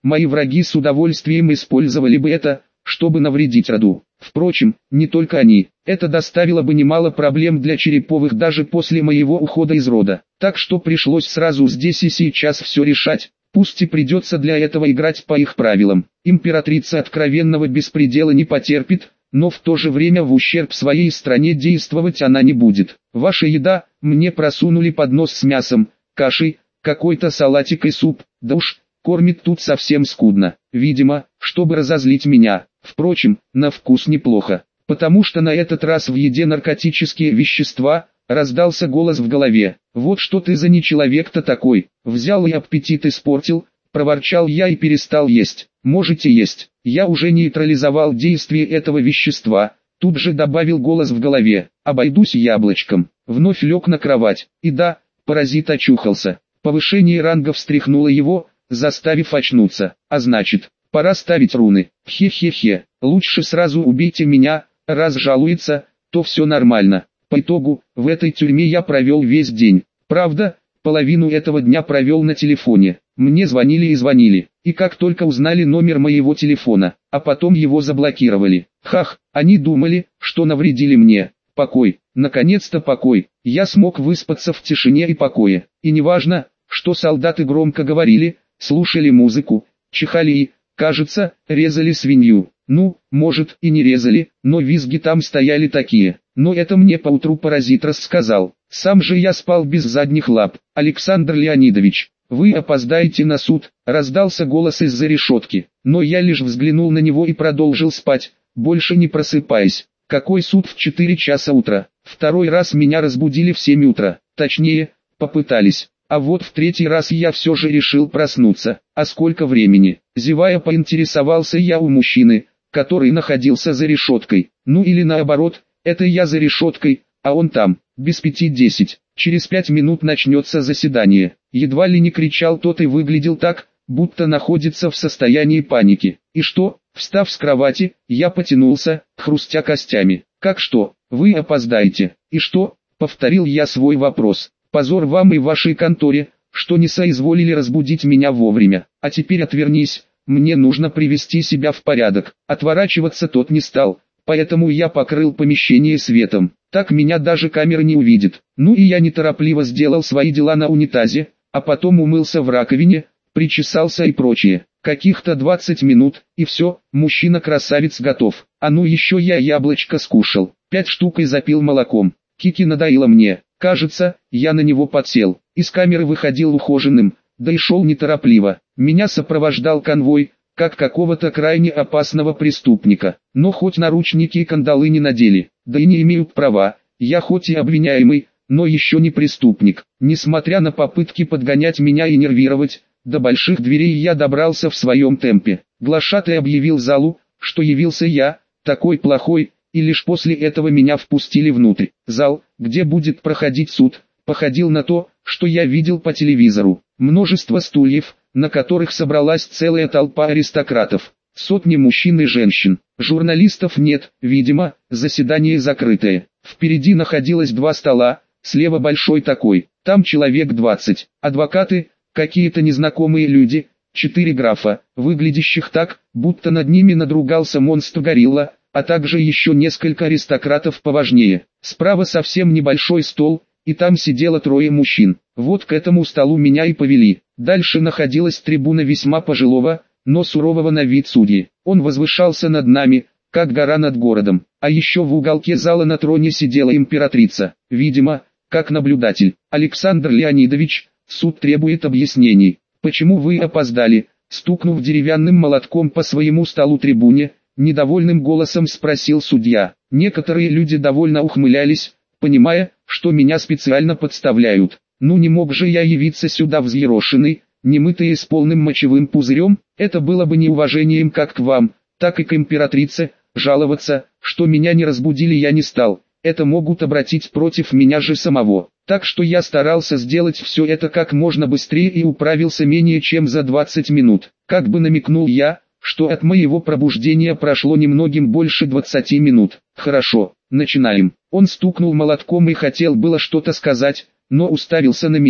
мои враги с удовольствием использовали бы это, чтобы навредить роду. Впрочем, не только они, это доставило бы немало проблем для Череповых даже после моего ухода из рода. Так что пришлось сразу здесь и сейчас все решать, пусть и придется для этого играть по их правилам. Императрица откровенного беспредела не потерпит, но в то же время в ущерб своей стране действовать она не будет. Ваша еда, мне просунули поднос с мясом, кашей, какой-то салатик и суп, да уж, кормит тут совсем скудно, видимо, чтобы разозлить меня. Впрочем, на вкус неплохо, потому что на этот раз в еде наркотические вещества, раздался голос в голове. Вот что ты за нечеловек-то такой, взял и аппетит испортил, проворчал я и перестал есть. Можете есть, я уже нейтрализовал действие этого вещества, тут же добавил голос в голове, обойдусь яблочком, вновь лег на кровать, и да, паразит очухался, повышение ранга встряхнуло его, заставив очнуться, а значит, пора ставить руны. Хе-хе-хе, лучше сразу убейте меня, раз жалуется, то все нормально. По итогу, в этой тюрьме я провел весь день. Правда, половину этого дня провел на телефоне. Мне звонили и звонили, и как только узнали номер моего телефона, а потом его заблокировали. Хах, они думали, что навредили мне. Покой, наконец-то покой. Я смог выспаться в тишине и покое. И неважно, что солдаты громко говорили, слушали музыку, чихали и, кажется, резали свинью. Ну, может, и не резали, но визги там стояли такие. Но это мне поутру паразит рассказал. Сам же я спал без задних лап. Александр Леонидович, вы опоздаете на суд, раздался голос из-за решетки. Но я лишь взглянул на него и продолжил спать, больше не просыпаясь. Какой суд в четыре часа утра? Второй раз меня разбудили в семь утра. Точнее, попытались. А вот в третий раз я все же решил проснуться. А сколько времени? Зевая поинтересовался я у мужчины, который находился за решеткой. Ну или наоборот, это я за решеткой, а он там, без пяти десять. Через пять минут начнется заседание. Едва ли не кричал тот и выглядел так, будто находится в состоянии паники. И что, встав с кровати, я потянулся, хрустя костями. Как что, вы опоздаете? И что, повторил я свой вопрос. Позор вам и вашей конторе, что не соизволили разбудить меня вовремя. А теперь отвернись, мне нужно привести себя в порядок. Отворачиваться тот не стал, поэтому я покрыл помещение светом. Так меня даже камера не увидит. Ну и я неторопливо сделал свои дела на унитазе, а потом умылся в раковине, причесался и прочее. Каких-то двадцать минут, и все, мужчина-красавец готов. А ну еще я яблочко скушал, пять штук и запил молоком. Кики надоело мне. Кажется, я на него подсел. Из камеры выходил ухоженным, да и шел неторопливо. Меня сопровождал конвой, как какого-то крайне опасного преступника. Но хоть наручники и кандалы не надели, да и не имеют права. Я хоть и обвиняемый, но еще не преступник. Несмотря на попытки подгонять меня и нервировать, до больших дверей я добрался в своем темпе. Глашатай объявил залу, что явился я, такой плохой, и лишь после этого меня впустили внутрь. Зал, где будет проходить суд, походил на то, что я видел по телевизору. Множество стульев, на которых собралась целая толпа аристократов. Сотни мужчин и женщин. Журналистов нет, видимо, заседание закрытое. Впереди находилось два стола, слева большой такой, там человек двадцать. Адвокаты, какие-то незнакомые люди, четыре графа, выглядящих так, будто над ними надругался монстр-горилла, а также еще несколько аристократов поважнее. Справа совсем небольшой стол, и там сидело трое мужчин. Вот к этому столу меня и повели. Дальше находилась трибуна весьма пожилого, но сурового на вид судьи. Он возвышался над нами, как гора над городом. А еще в уголке зала на троне сидела императрица. Видимо, как наблюдатель. Александр Леонидович, суд требует объяснений. Почему вы опоздали? Стукнув деревянным молотком по своему столу трибуне, недовольным голосом спросил судья. Некоторые люди довольно ухмылялись, понимая, что меня специально подставляют. Ну не мог же я явиться сюда взъерошенный, немытый и с полным мочевым пузырем, это было бы неуважением как к вам, так и к императрице. Жаловаться, что меня не разбудили, я не стал, это могут обратить против меня же самого. Так что я старался сделать все это как можно быстрее и управился менее чем за двадцать минут. Как бы намекнул я, что от моего пробуждения прошло немногим больше двадцати минут. Хорошо, начинаем. Он стукнул молотком и хотел было что-то сказать, но уставился на меня.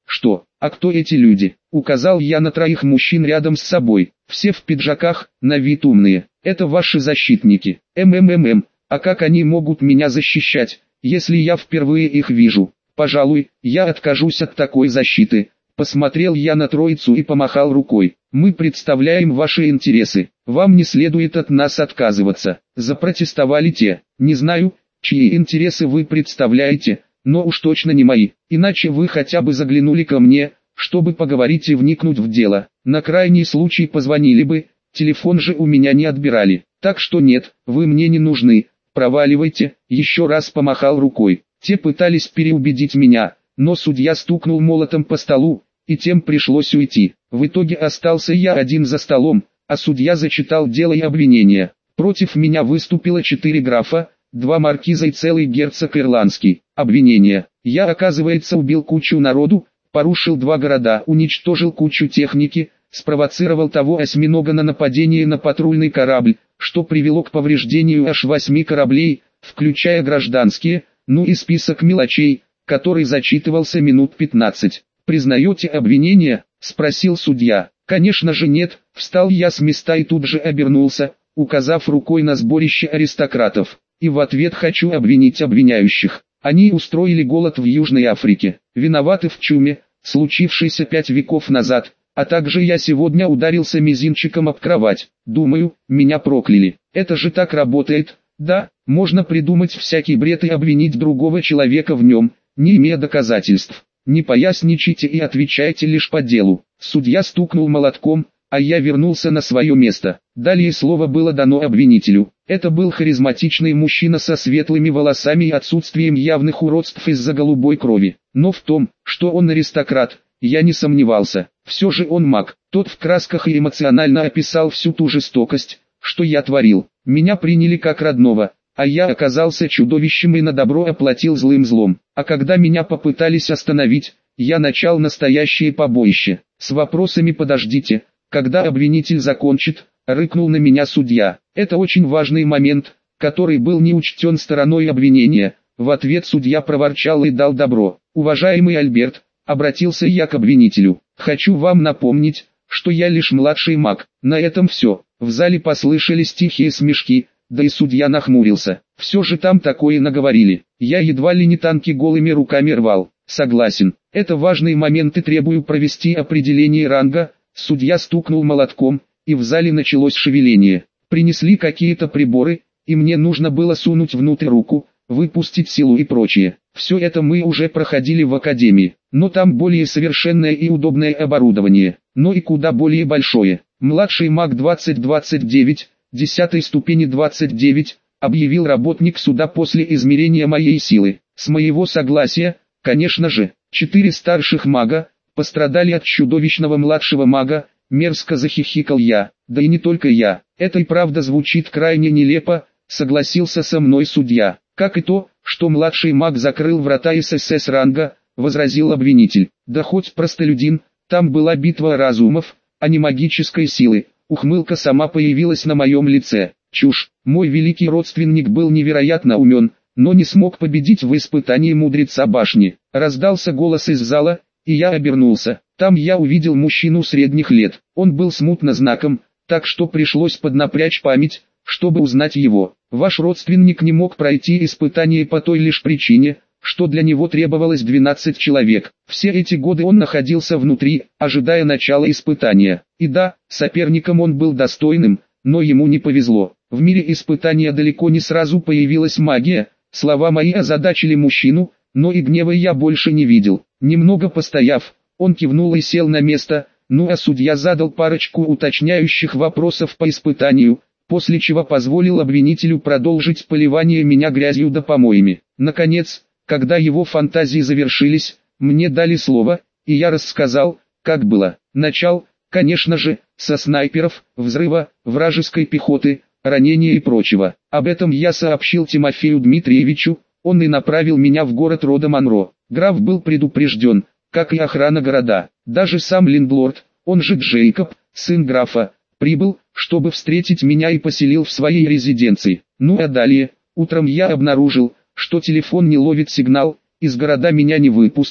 Что, а кто эти люди? Указал я на троих мужчин рядом с собой. Все в пиджаках, на вид умные. Это ваши защитники. МММ. А как они могут меня защищать, если я впервые их вижу? Пожалуй, я откажусь от такой защиты. Посмотрел я на троицу и помахал рукой. Мы представляем ваши интересы. Вам не следует от нас отказываться. Запротестовали те. Не знаю, чьи интересы вы представляете, но уж точно не мои. Иначе вы хотя бы заглянули ко мне, чтобы поговорить и вникнуть в дело. На крайний случай позвонили бы, телефон же у меня не отбирали. Так что нет, вы мне не нужны. Проваливайте. Еще раз помахал рукой. Те пытались переубедить меня, но судья стукнул молотом по столу, и тем пришлось уйти. В итоге остался я один за столом, а судья зачитал дело и обвинения. Против меня выступило четыре графа, два маркиза и целый герцог ирландский. Обвинения: я, оказывается, убил кучу народу, порушил два города, уничтожил кучу техники, спровоцировал того осьминога на нападение на патрульный корабль, что привело к повреждению аж восьми кораблей, включая гражданские, ну и список мелочей, который зачитывался минут пятнадцать. «Признаете обвинение?» – спросил судья. «Конечно же нет», – встал я с места и тут же обернулся, указав рукой на сборище аристократов. И в ответ хочу обвинить обвиняющих. Они устроили голод в Южной Африке, виноваты в чуме, случившейся пять веков назад, а также я сегодня ударился мизинчиком об кровать. Думаю, меня прокляли. Это же так работает. Да, можно придумать всякий бред и обвинить другого человека в нем, не имея доказательств. Не поясничайте и отвечайте лишь по делу. Судья стукнул молотком, а я вернулся на свое место. Далее слово было дано обвинителю. Это был харизматичный мужчина со светлыми волосами и отсутствием явных уродств из-за голубой крови. Но в том, что он аристократ, я не сомневался. Все же он маг. Тот в красках и эмоционально описал всю ту жестокость, что я творил. Меня приняли как родного, а я оказался чудовищем и на добро оплатил злым злом. А когда меня попытались остановить, я начал настоящее побоище. С вопросами «подождите, когда обвинитель закончит», рыкнул на меня судья. Это очень важный момент, который был не учтен стороной обвинения. В ответ судья проворчал и дал добро. «Уважаемый Альберт», обратился я к обвинителю, «хочу вам напомнить, что я лишь младший маг». На этом все. В зале послышались тихие смешки, да и судья нахмурился. Все же там такое наговорили. Я едва ли не танки голыми руками рвал. Согласен, это важный момент и требую провести определение ранга. Судья стукнул молотком, и в зале началось шевеление. Принесли какие-то приборы, и мне нужно было сунуть внутрь руку, выпустить силу и прочее. Все это мы уже проходили в академии, но там более совершенное и удобное оборудование, но и куда более большое. Младший маг двадцать двадцать девять, десятой ступени двадцать девять, объявил работник суда после измерения моей силы. С моего согласия, конечно же. Четыре старших мага пострадали от чудовищного младшего мага, мерзко захихикал я. Да и не только я, это и правда звучит крайне нелепо, согласился со мной судья. Как и то, что младший маг закрыл врата ССС ранга, возразил обвинитель. Да хоть простолюдин, там была битва разумов, а не магической силы. Ухмылка сама появилась на моем лице. Чушь, мой великий родственник был невероятно умен, но не смог победить в испытании мудреца башни. Раздался голос из зала, и я обернулся. Там я увидел мужчину средних лет. Он был смутно знаком, так что пришлось поднапрячь память, чтобы узнать его. Ваш родственник не мог пройти испытание по той лишь причине, что для него требовалось двенадцать человек. Все эти годы он находился внутри, ожидая начала испытания. И да, соперником он был достойным, но ему не повезло. В мире испытания далеко не сразу появилась магия. Слова мои озадачили мужчину, но и гнева я больше не видел. Немного постояв, он кивнул и сел на место, ну а судья задал парочку уточняющих вопросов по испытанию, после чего позволил обвинителю продолжить поливание меня грязью да помоями. Наконец, когда его фантазии завершились, мне дали слово, и я рассказал, как было. Начал, конечно же, со снайперов, взрыва, вражеской пехоты, ранения и прочего. Об этом я сообщил Тимофею Дмитриевичу, он и направил меня в город рода Монро. Граф был предупрежден, как и охрана города. Даже сам лендлорд, он же Джейкоб, сын графа, прибыл, чтобы встретить меня и поселил в своей резиденции. Ну а далее, утром я обнаружил, что телефон не ловит сигнал, из города меня не выпустит,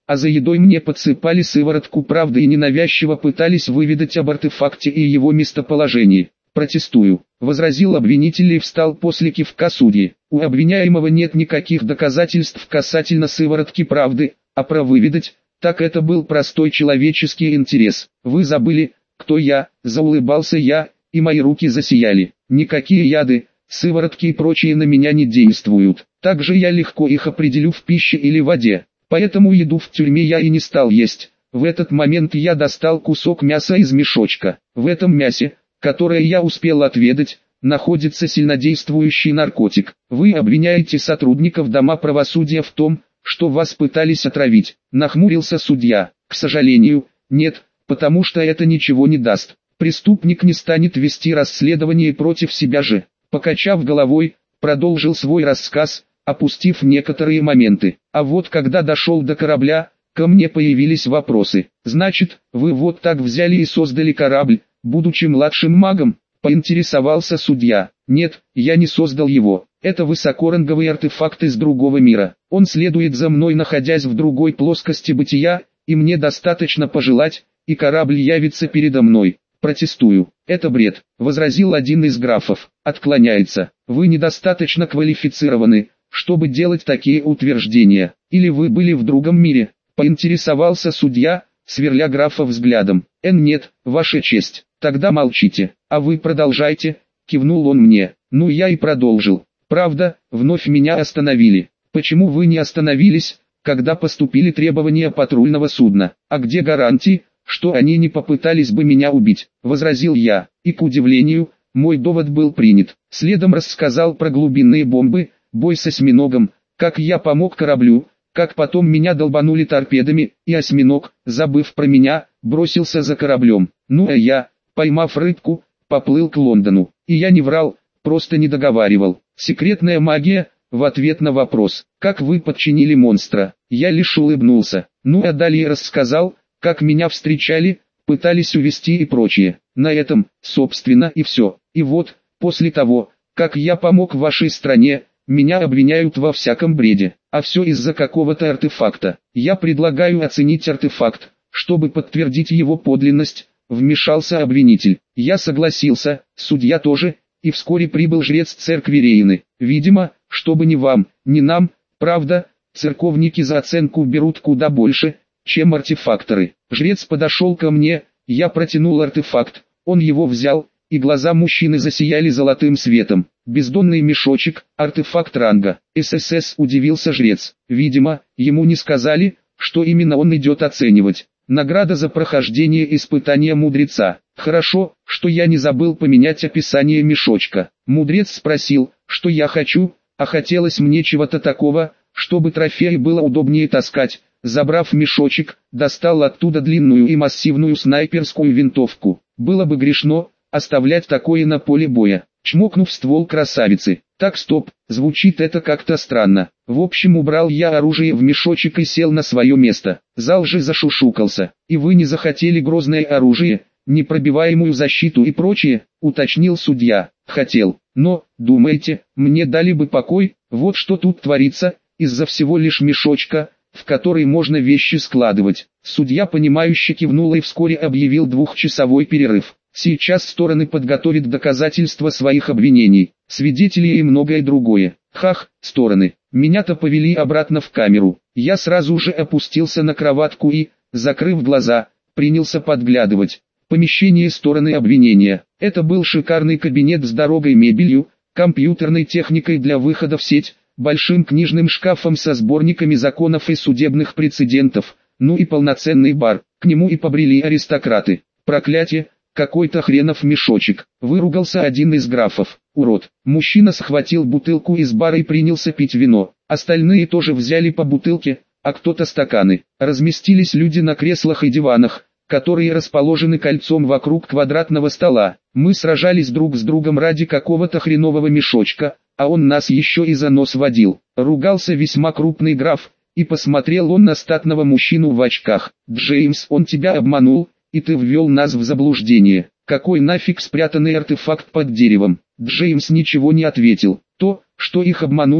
а за едой мне подсыпали сыворотку правды и ненавязчиво пытались выведать об артефакте и его местоположении. «Протестую», — возразил обвинитель и встал после кивка судьи. «У обвиняемого нет никаких доказательств касательно сыворотки правды, а про выведать, так это был простой человеческий интерес. Вы забыли, кто я?» — заулыбался я, и мои руки засияли. «Никакие яды, сыворотки и прочие на меня не действуют. Также я легко их определю в пище или воде. Поэтому еду в тюрьме я и не стал есть. В этот момент я достал кусок мяса из мешочка. В этом мясе, которое я успел отведать, находится сильнодействующий наркотик. Вы обвиняете сотрудников Дома правосудия в том, что вас пытались отравить», — нахмурился судья. «К сожалению, нет, потому что это ничего не даст. Преступник не станет вести расследование против себя же». Покачав головой, продолжил свой рассказ, опустив некоторые моменты. А вот когда дошел до корабля, ко мне появились вопросы. «Значит, вы вот так взяли и создали корабль, будучи младшим магом?» — поинтересовался судья. «Нет, я не создал его. Это высокоранговый артефакт из другого мира. Он следует за мной, находясь в другой плоскости бытия, и мне достаточно пожелать, и корабль явится передо мной». «Протестую. Это бред», — возразил один из графов. «Отклоняется. Вы недостаточно квалифицированы, чтобы делать такие утверждения. Или вы были в другом мире?» — поинтересовался судья, сверля графа взглядом. «Эн нет, ваша честь». «Тогда молчите, а вы продолжайте», — кивнул он мне. Ну я и продолжил. «Правда, вновь меня остановили. Почему вы не остановились, когда поступили требования патрульного судна? А где гарантии, что они не попытались бы меня убить?» — возразил я. И к удивлению, мой довод был принят. Следом рассказал про глубинные бомбы, бой с осьминогом, как я помог кораблю, как потом меня долбанули торпедами, и осьминог, забыв про меня, бросился за кораблем. Ну а я, поймав рыбку, поплыл к Лондону. И я не врал, просто не договаривал. Секретная магия, в ответ на вопрос, как вы подчинили монстра, я лишь улыбнулся. Ну а далее рассказал, как меня встречали, пытались увести и прочее. На этом, собственно, и все. И вот, после того, как я помог вашей стране, меня обвиняют во всяком бреде. А все из-за какого-то артефакта. Я предлагаю оценить артефакт, чтобы подтвердить его подлинность, вмешался обвинитель. Я согласился, судья тоже, и вскоре прибыл жрец церкви Рейны. Видимо, чтобы ни вам, ни нам, правда, церковники за оценку берут куда больше, чем артефакторы. Жрец подошел ко мне, я протянул артефакт, он его взял, и глаза мужчины засияли золотым светом. Бездонный мешочек, артефакт ранга. ССС, удивился жрец. Видимо, ему не сказали, что именно он идет оценивать. Награда за прохождение испытания мудреца. Хорошо, что я не забыл поменять описание мешочка. Мудрец спросил, что я хочу, а хотелось мне чего-то такого, чтобы трофеи было удобнее таскать. Забрав мешочек, достал оттуда длинную и массивную снайперскую винтовку. Было бы грешно оставлять такое на поле боя. Чмокнув ствол красавицы. Так, стоп, звучит это как-то странно. В общем, убрал я оружие в мешочек и сел на свое место. Зал же зашушукался. И вы не захотели грозное оружие, непробиваемую защиту и прочее, уточнил судья. Хотел, но, думаете, мне дали бы покой? Вот что тут творится, из-за всего лишь мешочка, в который можно вещи складывать. Судья понимающе кивнул и вскоре объявил двухчасовой перерыв. Сейчас стороны подготовят доказательства своих обвинений, свидетелей и многое другое. Хах, стороны. Меня-то повели обратно в камеру. Я сразу же опустился на кроватку и, закрыв глаза, принялся подглядывать. Помещение стороны обвинения. Это был шикарный кабинет с дорогой мебелью, компьютерной техникой для выхода в сеть, большим книжным шкафом со сборниками законов и судебных прецедентов, ну и полноценный бар. К нему и побрели аристократы. Проклятие! Какой-то хренов мешочек, выругался один из графов. Урод. Мужчина схватил бутылку из бара и принялся пить вино. Остальные тоже взяли по бутылке, а кто-то стаканы. Разместились люди на креслах и диванах, которые расположены кольцом вокруг квадратного стола. Мы сражались друг с другом ради какого-то хренового мешочка, а он нас еще и за нос водил. Ругался весьма крупный граф, и посмотрел он на статного мужчину в очках. «Джеймс, он тебя обманул, и ты ввел нас в заблуждение. Какой нафиг спрятанный артефакт под деревом?» Джеймс ничего не ответил. То, что их обманули,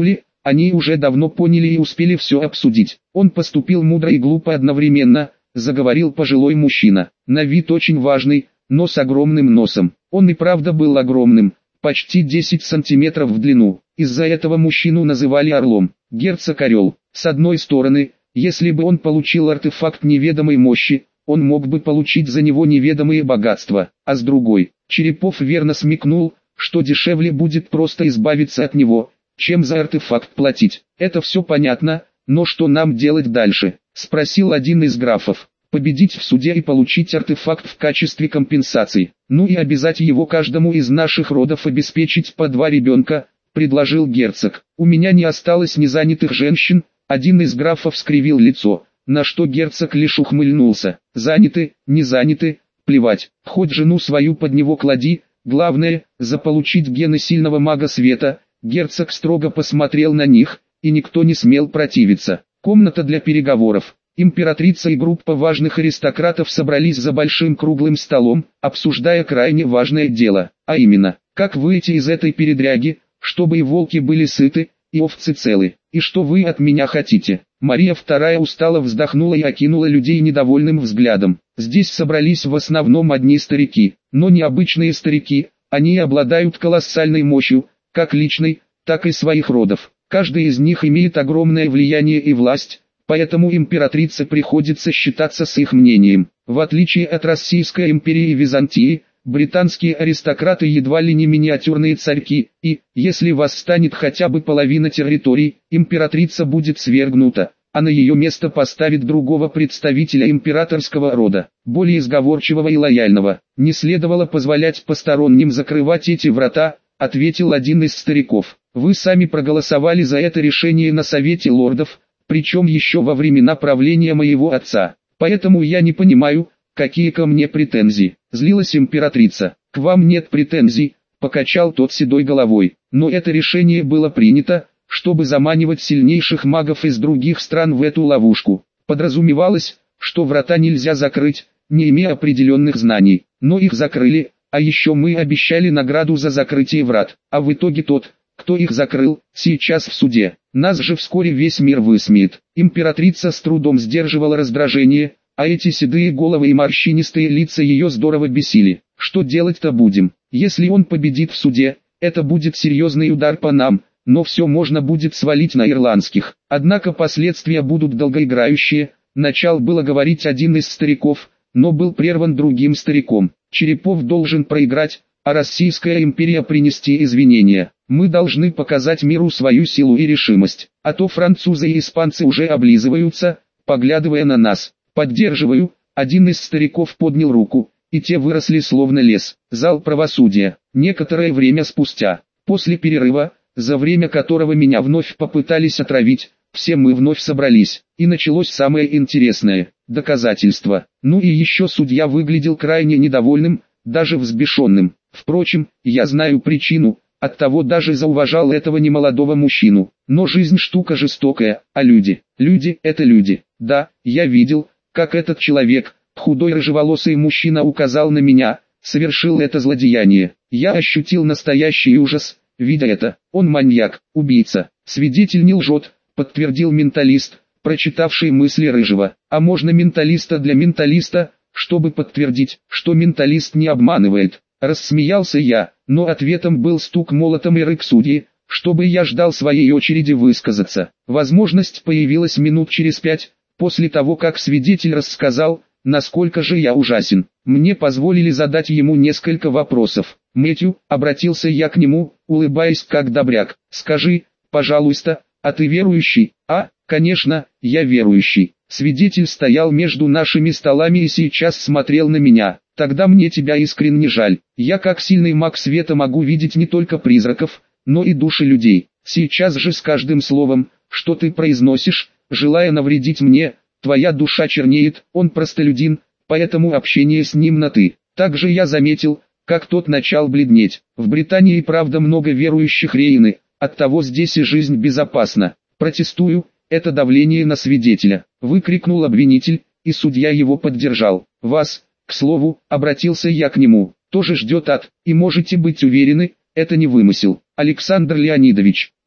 они уже давно поняли и успели все обсудить. Он поступил мудро и глупо одновременно, заговорил пожилой мужчина, на вид очень важный, но с огромным носом. Он и правда был огромным, почти десять сантиметров в длину. Из-за этого мужчину называли орлом. Герцог Орел. С одной стороны, если бы он получил артефакт неведомой мощи, он мог бы получить за него неведомые богатства, а с другой, Черепов верно смекнул, что дешевле будет просто избавиться от него, чем за артефакт платить. Это все понятно, но что нам делать дальше? Спросил один из графов. Победить в суде и получить артефакт в качестве компенсации. Ну и обязать его каждому из наших родов обеспечить по два ребенка, предложил герцог. У меня не осталось незанятых женщин. Один из графов скривил лицо, на что герцог лишь ухмыльнулся. Заняты, не заняты, плевать, хоть жену свою под него клади, главное, заполучить гены сильного мага света. Герцог строго посмотрел на них, и никто не смел противиться. Комната для переговоров. Императрица и группа важных аристократов собрались за большим круглым столом, обсуждая крайне важное дело, а именно, как выйти из этой передряги, чтобы и волки были сыты, и овцы целы. И что вы от меня хотите? Мария вторая устало вздохнула и окинула людей недовольным взглядом. Здесь собрались в основном одни старики, но не обычные старики, они обладают колоссальной мощью, как личной, так и своих родов. Каждый из них имеет огромное влияние и власть, поэтому императрице приходится считаться с их мнением. В отличие от Российской империи и Византии, британские аристократы едва ли не миниатюрные царьки, и, если восстанет хотя бы половина территорий, императрица будет свергнута, а на ее место поставит другого представителя императорского рода, более сговорчивого и лояльного. Не следовало позволять посторонним закрывать эти врата, ответил один из стариков. Вы сами проголосовали за это решение на Совете лордов, причем еще во времена правления моего отца. Поэтому я не понимаю, какие ко мне претензии. Злилась императрица. К вам нет претензий, покачал тот седой головой. Но это решение было принято, чтобы заманивать сильнейших магов из других стран в эту ловушку. Подразумевалось, что врата нельзя закрыть, не имея определенных знаний. Но их закрыли, а еще мы обещали награду за закрытие врат. А в итоге тот, кто их закрыл, сейчас в суде. Нас же вскоре весь мир высмеет. Императрица с трудом сдерживала раздражение, а эти седые головы и морщинистые лица ее здорово бесили. Что делать-то будем? Если он победит в суде, это будет серьезный удар по нам, но все можно будет свалить на ирландских. Однако последствия будут долгоиграющие. Начал было говорить один из стариков, но был прерван другим стариком. Черепов должен проиграть, а Российская империя принести извинения. Мы должны показать миру свою силу и решимость, а то французы и испанцы уже облизываются, поглядывая на нас. Поддерживаю, один из стариков поднял руку, и те выросли словно лес. Зал правосудия. Некоторое время спустя, после перерыва, за время которого меня вновь попытались отравить, все мы вновь собрались, и началось самое интересное – доказательство. Ну и еще судья выглядел крайне недовольным, даже взбешенным. Впрочем, я знаю причину, оттого даже зауважал этого немолодого мужчину. Но жизнь штука жестокая, а люди, люди – это люди. Да, я видел, как этот человек, худой рыжеволосый мужчина указал на меня, совершил это злодеяние. Я ощутил настоящий ужас, видя это. Он маньяк, убийца, свидетель не лжет, подтвердил менталист, прочитавший мысли Рыжего. А можно менталиста для менталиста, чтобы подтвердить, что менталист не обманывает. Рассмеялся я, но ответом был стук молотом и рык судьи, чтобы я ждал своей очереди высказаться. Возможность появилась минут через пять, после того как свидетель рассказал, насколько же я ужасен. Мне позволили задать ему несколько вопросов. «Мэтью», обратился я к нему, улыбаясь как добряк, «скажи, пожалуйста, а ты верующий?» «А, конечно, я верующий». Свидетель стоял между нашими столами и сейчас смотрел на меня. «Тогда мне тебя искренне жаль. Я как сильный маг света могу видеть не только призраков, но и души людей. Сейчас же с каждым словом, что ты произносишь, желая навредить мне, твоя душа чернеет». Он простолюдин, поэтому общение с ним на «ты». Также я заметил, как тот начал бледнеть. В Британии правда много верующих рейны, оттого здесь и жизнь безопасна. «Протестую, это давление на свидетеля», — выкрикнул обвинитель, и судья его поддержал. «Вас, к слову, обратился я к нему, тоже ждет ад, и можете быть уверены, это не вымысел. Александр Леонидович,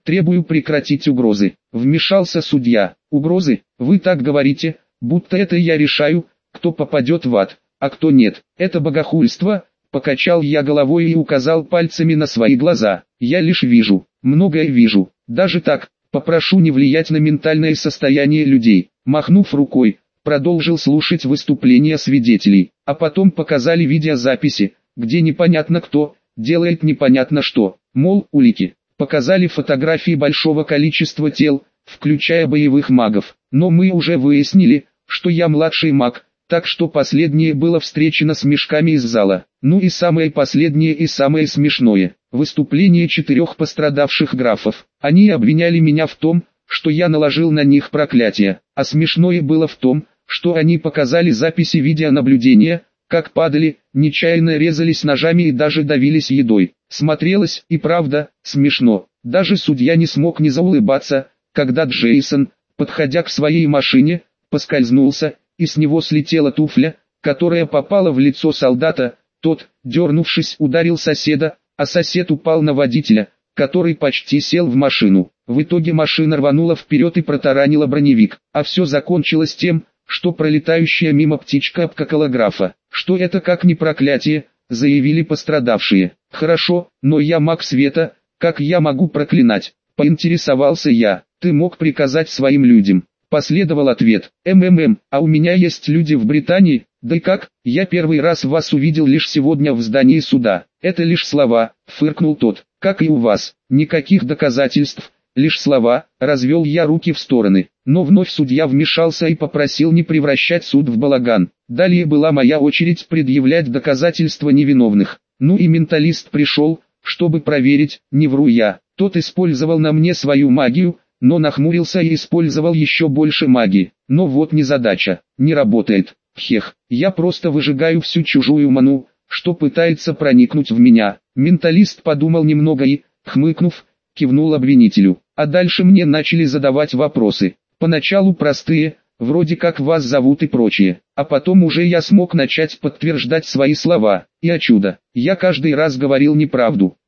Требую прекратить угрозы. Вмешался судья. Угрозы? Вы так говорите, будто это я решаю, кто попадет в ад, а кто нет. Это богохульство. Покачал я головой и указал пальцами на свои глаза. Я лишь вижу, многое вижу. Даже так, попрошу не влиять на ментальное состояние людей. Махнув рукой, продолжил слушать выступления свидетелей. А потом показали видеозаписи, где непонятно кто делает непонятно что. Мол, улики. Показали фотографии большого количества тел, включая боевых магов. Но мы уже выяснили, что я младший маг, так что последнее было встречено с мешками из зала. Ну и самое последнее и самое смешное. Выступление четырех пострадавших графов. Они обвиняли меня в том, что я наложил на них проклятие. А смешное было в том, что они показали записи видеонаблюдения, как падали, нечаянно резались ножами и даже давились едой. Смотрелось и правда смешно. Даже судья не смог не заулыбаться, когда Джейсон, подходя к своей машине, поскользнулся, и с него слетела туфля, которая попала в лицо солдата. Тот, дернувшись, ударил соседа, а сосед упал на водителя, который почти сел в машину. В итоге машина рванула вперед и протаранила броневик, а все закончилось тем, что пролетающая мимо птичка обкакала графа. Что это как не проклятие, заявили пострадавшие. Хорошо, но я маг света, как я могу проклинать? Поинтересовался я. Ты мог приказать своим людям. Последовал ответ. МММ, а у меня есть люди в Британии? Да и как? Я первый раз вас увидел лишь сегодня в здании суда. Это лишь слова, фыркнул тот. Как и у вас. Никаких доказательств, лишь слова. Развел я руки в стороны. Но вновь судья вмешался и попросил не превращать суд в балаган. Далее была моя очередь предъявлять доказательства невиновных. Ну и менталист пришел, чтобы проверить, не вру я. Тот использовал на мне свою магию, но нахмурился и использовал еще больше магии. Но вот незадача, не работает. Хех, я просто выжигаю всю чужую ману, что пытается проникнуть в меня. Менталист подумал немного и, хмыкнув, кивнул обвинителю. А дальше мне начали задавать вопросы. Поначалу простые, вроде как вас зовут и прочее. А потом уже я смог начать подтверждать свои слова. И о чудо, я каждый раз говорил неправду.